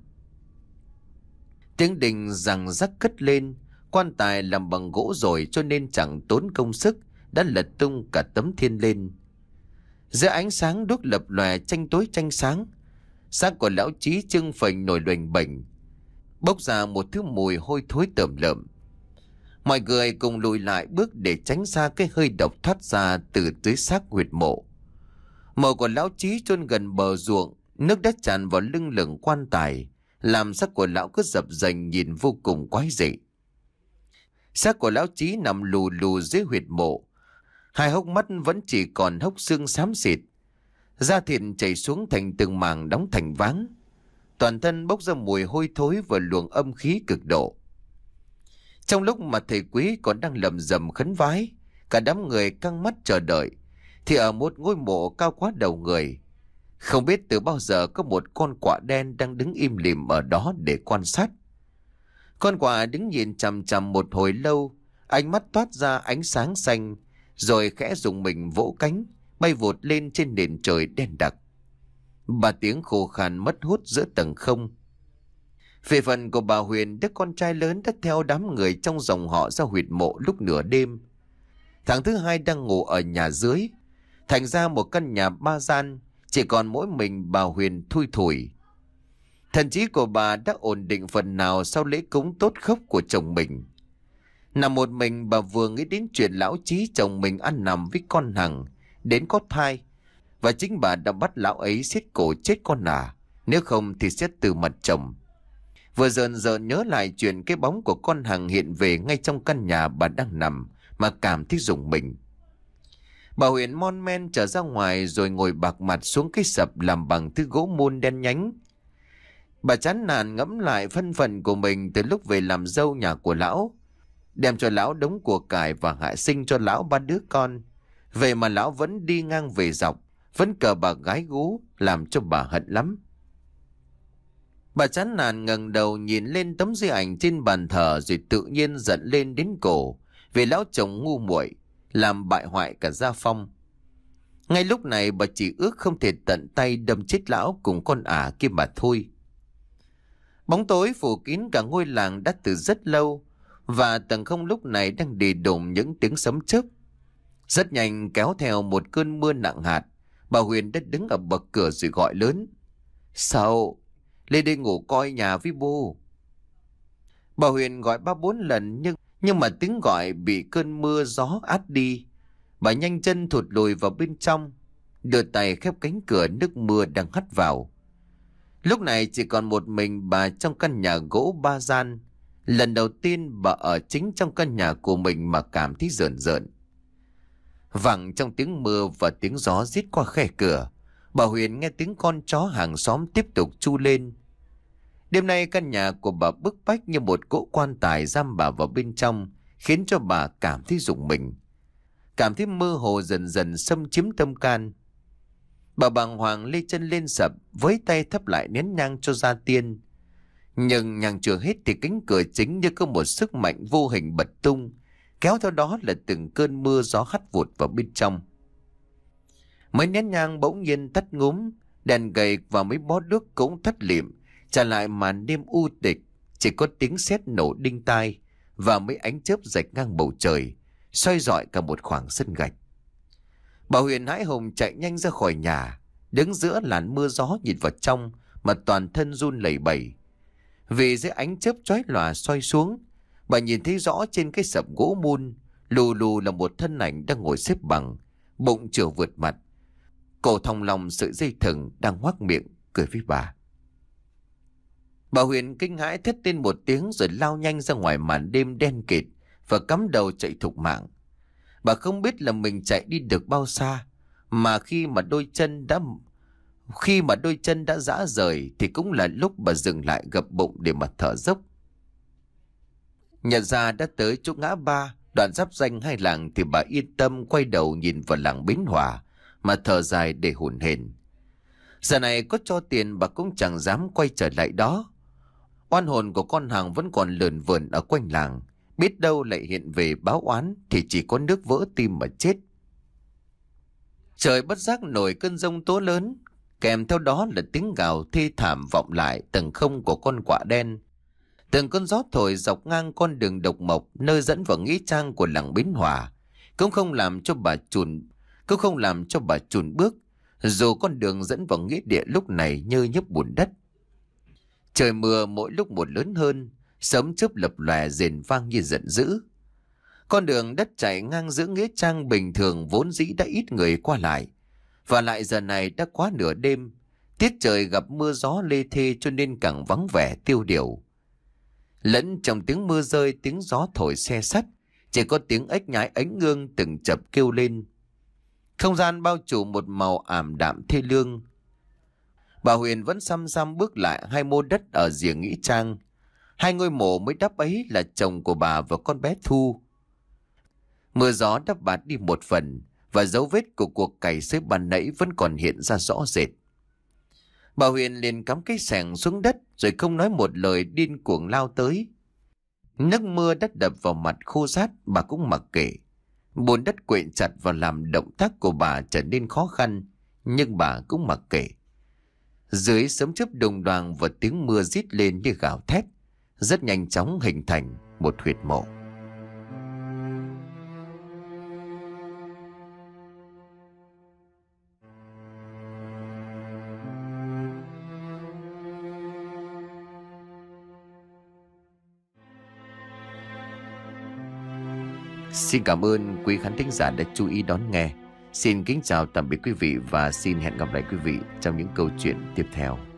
Tiếng đình rằng rắc cất lên. Quan tài làm bằng gỗ rồi cho nên chẳng tốn công sức, đã lật tung cả tấm thiên lên. Giữa ánh sáng đuốc lập lòe tranh tối tranh sáng, xác của lão Chí trưng phình nổi loềnh bềnh, bốc ra một thứ mùi hôi thối tởm lợm. Mọi người cùng lùi lại bước để tránh xa cái hơi độc thoát ra từ dưới xác huyệt mộ. Mộ của lão Chí chôn gần bờ ruộng, nước đất tràn vào lưng lửng quan tài, làm xác của lão cứ dập dềnh nhìn vô cùng quái dị. Xác của lão Chí nằm lù lù dưới huyệt mộ, hai hốc mắt vẫn chỉ còn hốc xương xám xịt, da thịt chảy xuống thành từng mảng đóng thành váng. Toàn thân bốc ra mùi hôi thối và luồng âm khí cực độ. Trong lúc mà thầy Quý còn đang lầm rầm khấn vái, cả đám người căng mắt chờ đợi, thì ở một ngôi mộ cao quá đầu người, không biết từ bao giờ có một con quạ đen đang đứng im lìm ở đó để quan sát. Con quạ đứng nhìn chằm chằm một hồi lâu, ánh mắt toát ra ánh sáng xanh, rồi khẽ dùng mình vỗ cánh, bay vụt lên trên nền trời đen đặc. Ba tiếng khô khan mất hút giữa tầng không. Về phần của bà Huyền, đứa con trai lớn đã theo đám người trong dòng họ ra huyệt mộ lúc nửa đêm. Thằng thứ hai đang ngủ ở nhà dưới, thành ra một căn nhà ba gian, chỉ còn mỗi mình bà Huyền thui thủi. Thần trí của bà đã ổn định phần nào sau lễ cúng tốt khốc của chồng mình. Nằm một mình, bà vừa nghĩ đến chuyện lão Chí chồng mình ăn nằm với con Hằng đến có thai, và chính bà đã bắt lão ấy xiết cổ chết con à, nếu không thì sẽ từ mặt chồng. Vừa dần dần nhớ lại chuyện cái bóng của con Hằng hiện về ngay trong căn nhà bà đang nằm, mà cảm thấy rùng mình. Bà Huyền mon men trở ra ngoài rồi ngồi bạc mặt xuống cái sập làm bằng thứ gỗ mun đen nhánh. Bà chán nản ngẫm lại thân phận của mình từ lúc về làm dâu nhà của lão, đem cho lão đống của cải và hạ sinh cho lão ba đứa con. Vậy mà lão vẫn đi ngang về dọc, vẫn cờ bà gái gú, làm cho bà hận lắm. Bà chán nản ngẩng đầu nhìn lên tấm di ảnh trên bàn thờ, rồi tự nhiên giận lên đến cổ vì lão chồng ngu muội làm bại hoại cả gia phong. Ngay lúc này bà chỉ ước không thể tận tay đâm chết lão cùng con ả kia mà thôi. Bóng tối phủ kín cả ngôi làng đã từ rất lâu, và tầng không lúc này đang đì đùng những tiếng sấm chớp. Rất nhanh kéo theo một cơn mưa nặng hạt, bà Huyền đã đứng ở bậc cửa rồi gọi lớn: "Sao? Lên đây ngủ coi nhà với bố." Bà Huyền gọi ba bốn lần nhưng nhưng mà tiếng gọi bị cơn mưa gió át đi. Bà nhanh chân thụt lùi vào bên trong, đưa tay khép cánh cửa, nước mưa đang hắt vào. Lúc này chỉ còn một mình bà trong căn nhà gỗ ba gian. Lần đầu tiên bà ở chính trong căn nhà của mình mà cảm thấy rợn rợn. Vẳng trong tiếng mưa và tiếng gió rít qua khe cửa, bà Huyền nghe tiếng con chó hàng xóm tiếp tục tru lên. Đêm nay căn nhà của bà bức bách như một cỗ quan tài giam bà vào bên trong, khiến cho bà cảm thấy rùng mình, cảm thấy mơ hồ dần dần xâm chiếm tâm can. Bà bàng hoàng lê chân lên sập, với tay thắp lại nén nhang cho gia tiên. Nhưng nhang chưa hết thì cánh cửa chính như có một sức mạnh vô hình bật tung, kéo theo đó là từng cơn mưa gió hắt vụt vào bên trong. Mấy nén nhang bỗng nhiên tắt ngúm, đèn gầy và mấy bó đuốc cũng tắt lịm, trả lại màn đêm u tịch, chỉ có tiếng sét nổ đinh tai và mấy ánh chớp rạch ngang bầu trời, soi rọi cả một khoảng sân gạch. Bà Huyền hãi hùng chạy nhanh ra khỏi nhà, đứng giữa làn mưa gió nhìn vào trong mà toàn thân run lẩy bẩy. Vì dưới ánh chớp chói lòa soi xuống, bà nhìn thấy rõ trên cái sập gỗ mun lù lù là một thân ảnh đang ngồi xếp bằng, bụng chửa vượt mặt, cổ thòng lòng sợi dây thừng, đang hoác miệng cười với bà. Bà Huyền kinh hãi thét lên một tiếng rồi lao nhanh ra ngoài màn đêm đen kịt và cắm đầu chạy thục mạng. Bà không biết là mình chạy đi được bao xa, mà khi mà đôi chân đã khi mà đôi chân đã rã rời thì cũng là lúc bà dừng lại gập bụng để mà thở dốc. Nhận ra đã tới chỗ ngã ba, đoạn giáp ranh hai làng, thì bà yên tâm quay đầu nhìn vào làng Bến Hòa mà thở dài để hổn hển. Giờ này có cho tiền bà cũng chẳng dám quay trở lại đó. Oan hồn của con Hằng vẫn còn lờn vờn ở quanh làng, biết đâu lại hiện về báo oán thì chỉ có nước vỡ tim mà chết. Trời bất giác nổi cơn giông tố lớn, kèm theo đó là tiếng gào thê thảm vọng lại tầng không của con quạ đen. Từng cơn gió thổi dọc ngang con đường độc mộc nơi dẫn vào nghĩa trang của làng Bến Hòa, cũng không làm cho bà chùn cũng không làm cho bà chùn bước, dù con đường dẫn vào nghĩa địa lúc này nhơ nhớp bùn đất. Trời mưa mỗi lúc một lớn hơn, sấm chớp lập lòe rền vang như giận dữ. Con đường đất chạy ngang giữa nghĩa trang bình thường vốn dĩ đã ít người qua lại, và lại giờ này đã quá nửa đêm, tiết trời gặp mưa gió lê thê cho nên càng vắng vẻ tiêu điều. Lẫn trong tiếng mưa rơi, tiếng gió thổi xe sắt, chỉ có tiếng ếch nhái ánh ương từng chập kêu lên. Không gian bao trùm một màu ảm đạm thê lương. Bà Huyền vẫn xăm xăm bước lại hai mô đất ở rìa nghĩa trang. Hai ngôi mộ mới đắp ấy là chồng của bà và con bé Thu. Mưa gió đắp bạt đi một phần, và dấu vết của cuộc cày xới ban nãy vẫn còn hiện ra rõ rệt. Bà Huyền liền cắm cái xẻng xuống đất rồi không nói một lời điên cuồng lao tới. Nước mưa đất đập vào mặt khô rát bà cũng mặc kệ. Bùn đất quện chặt và làm động tác của bà trở nên khó khăn, nhưng bà cũng mặc kệ. Dưới sấm chớp đùng đoàng và tiếng mưa rít lên như gào thét, rất nhanh chóng hình thành một huyệt mộ. Xin cảm ơn quý khán thính giả đã chú ý đón nghe. Xin kính chào tạm biệt quý vị và xin hẹn gặp lại quý vị trong những câu chuyện tiếp theo.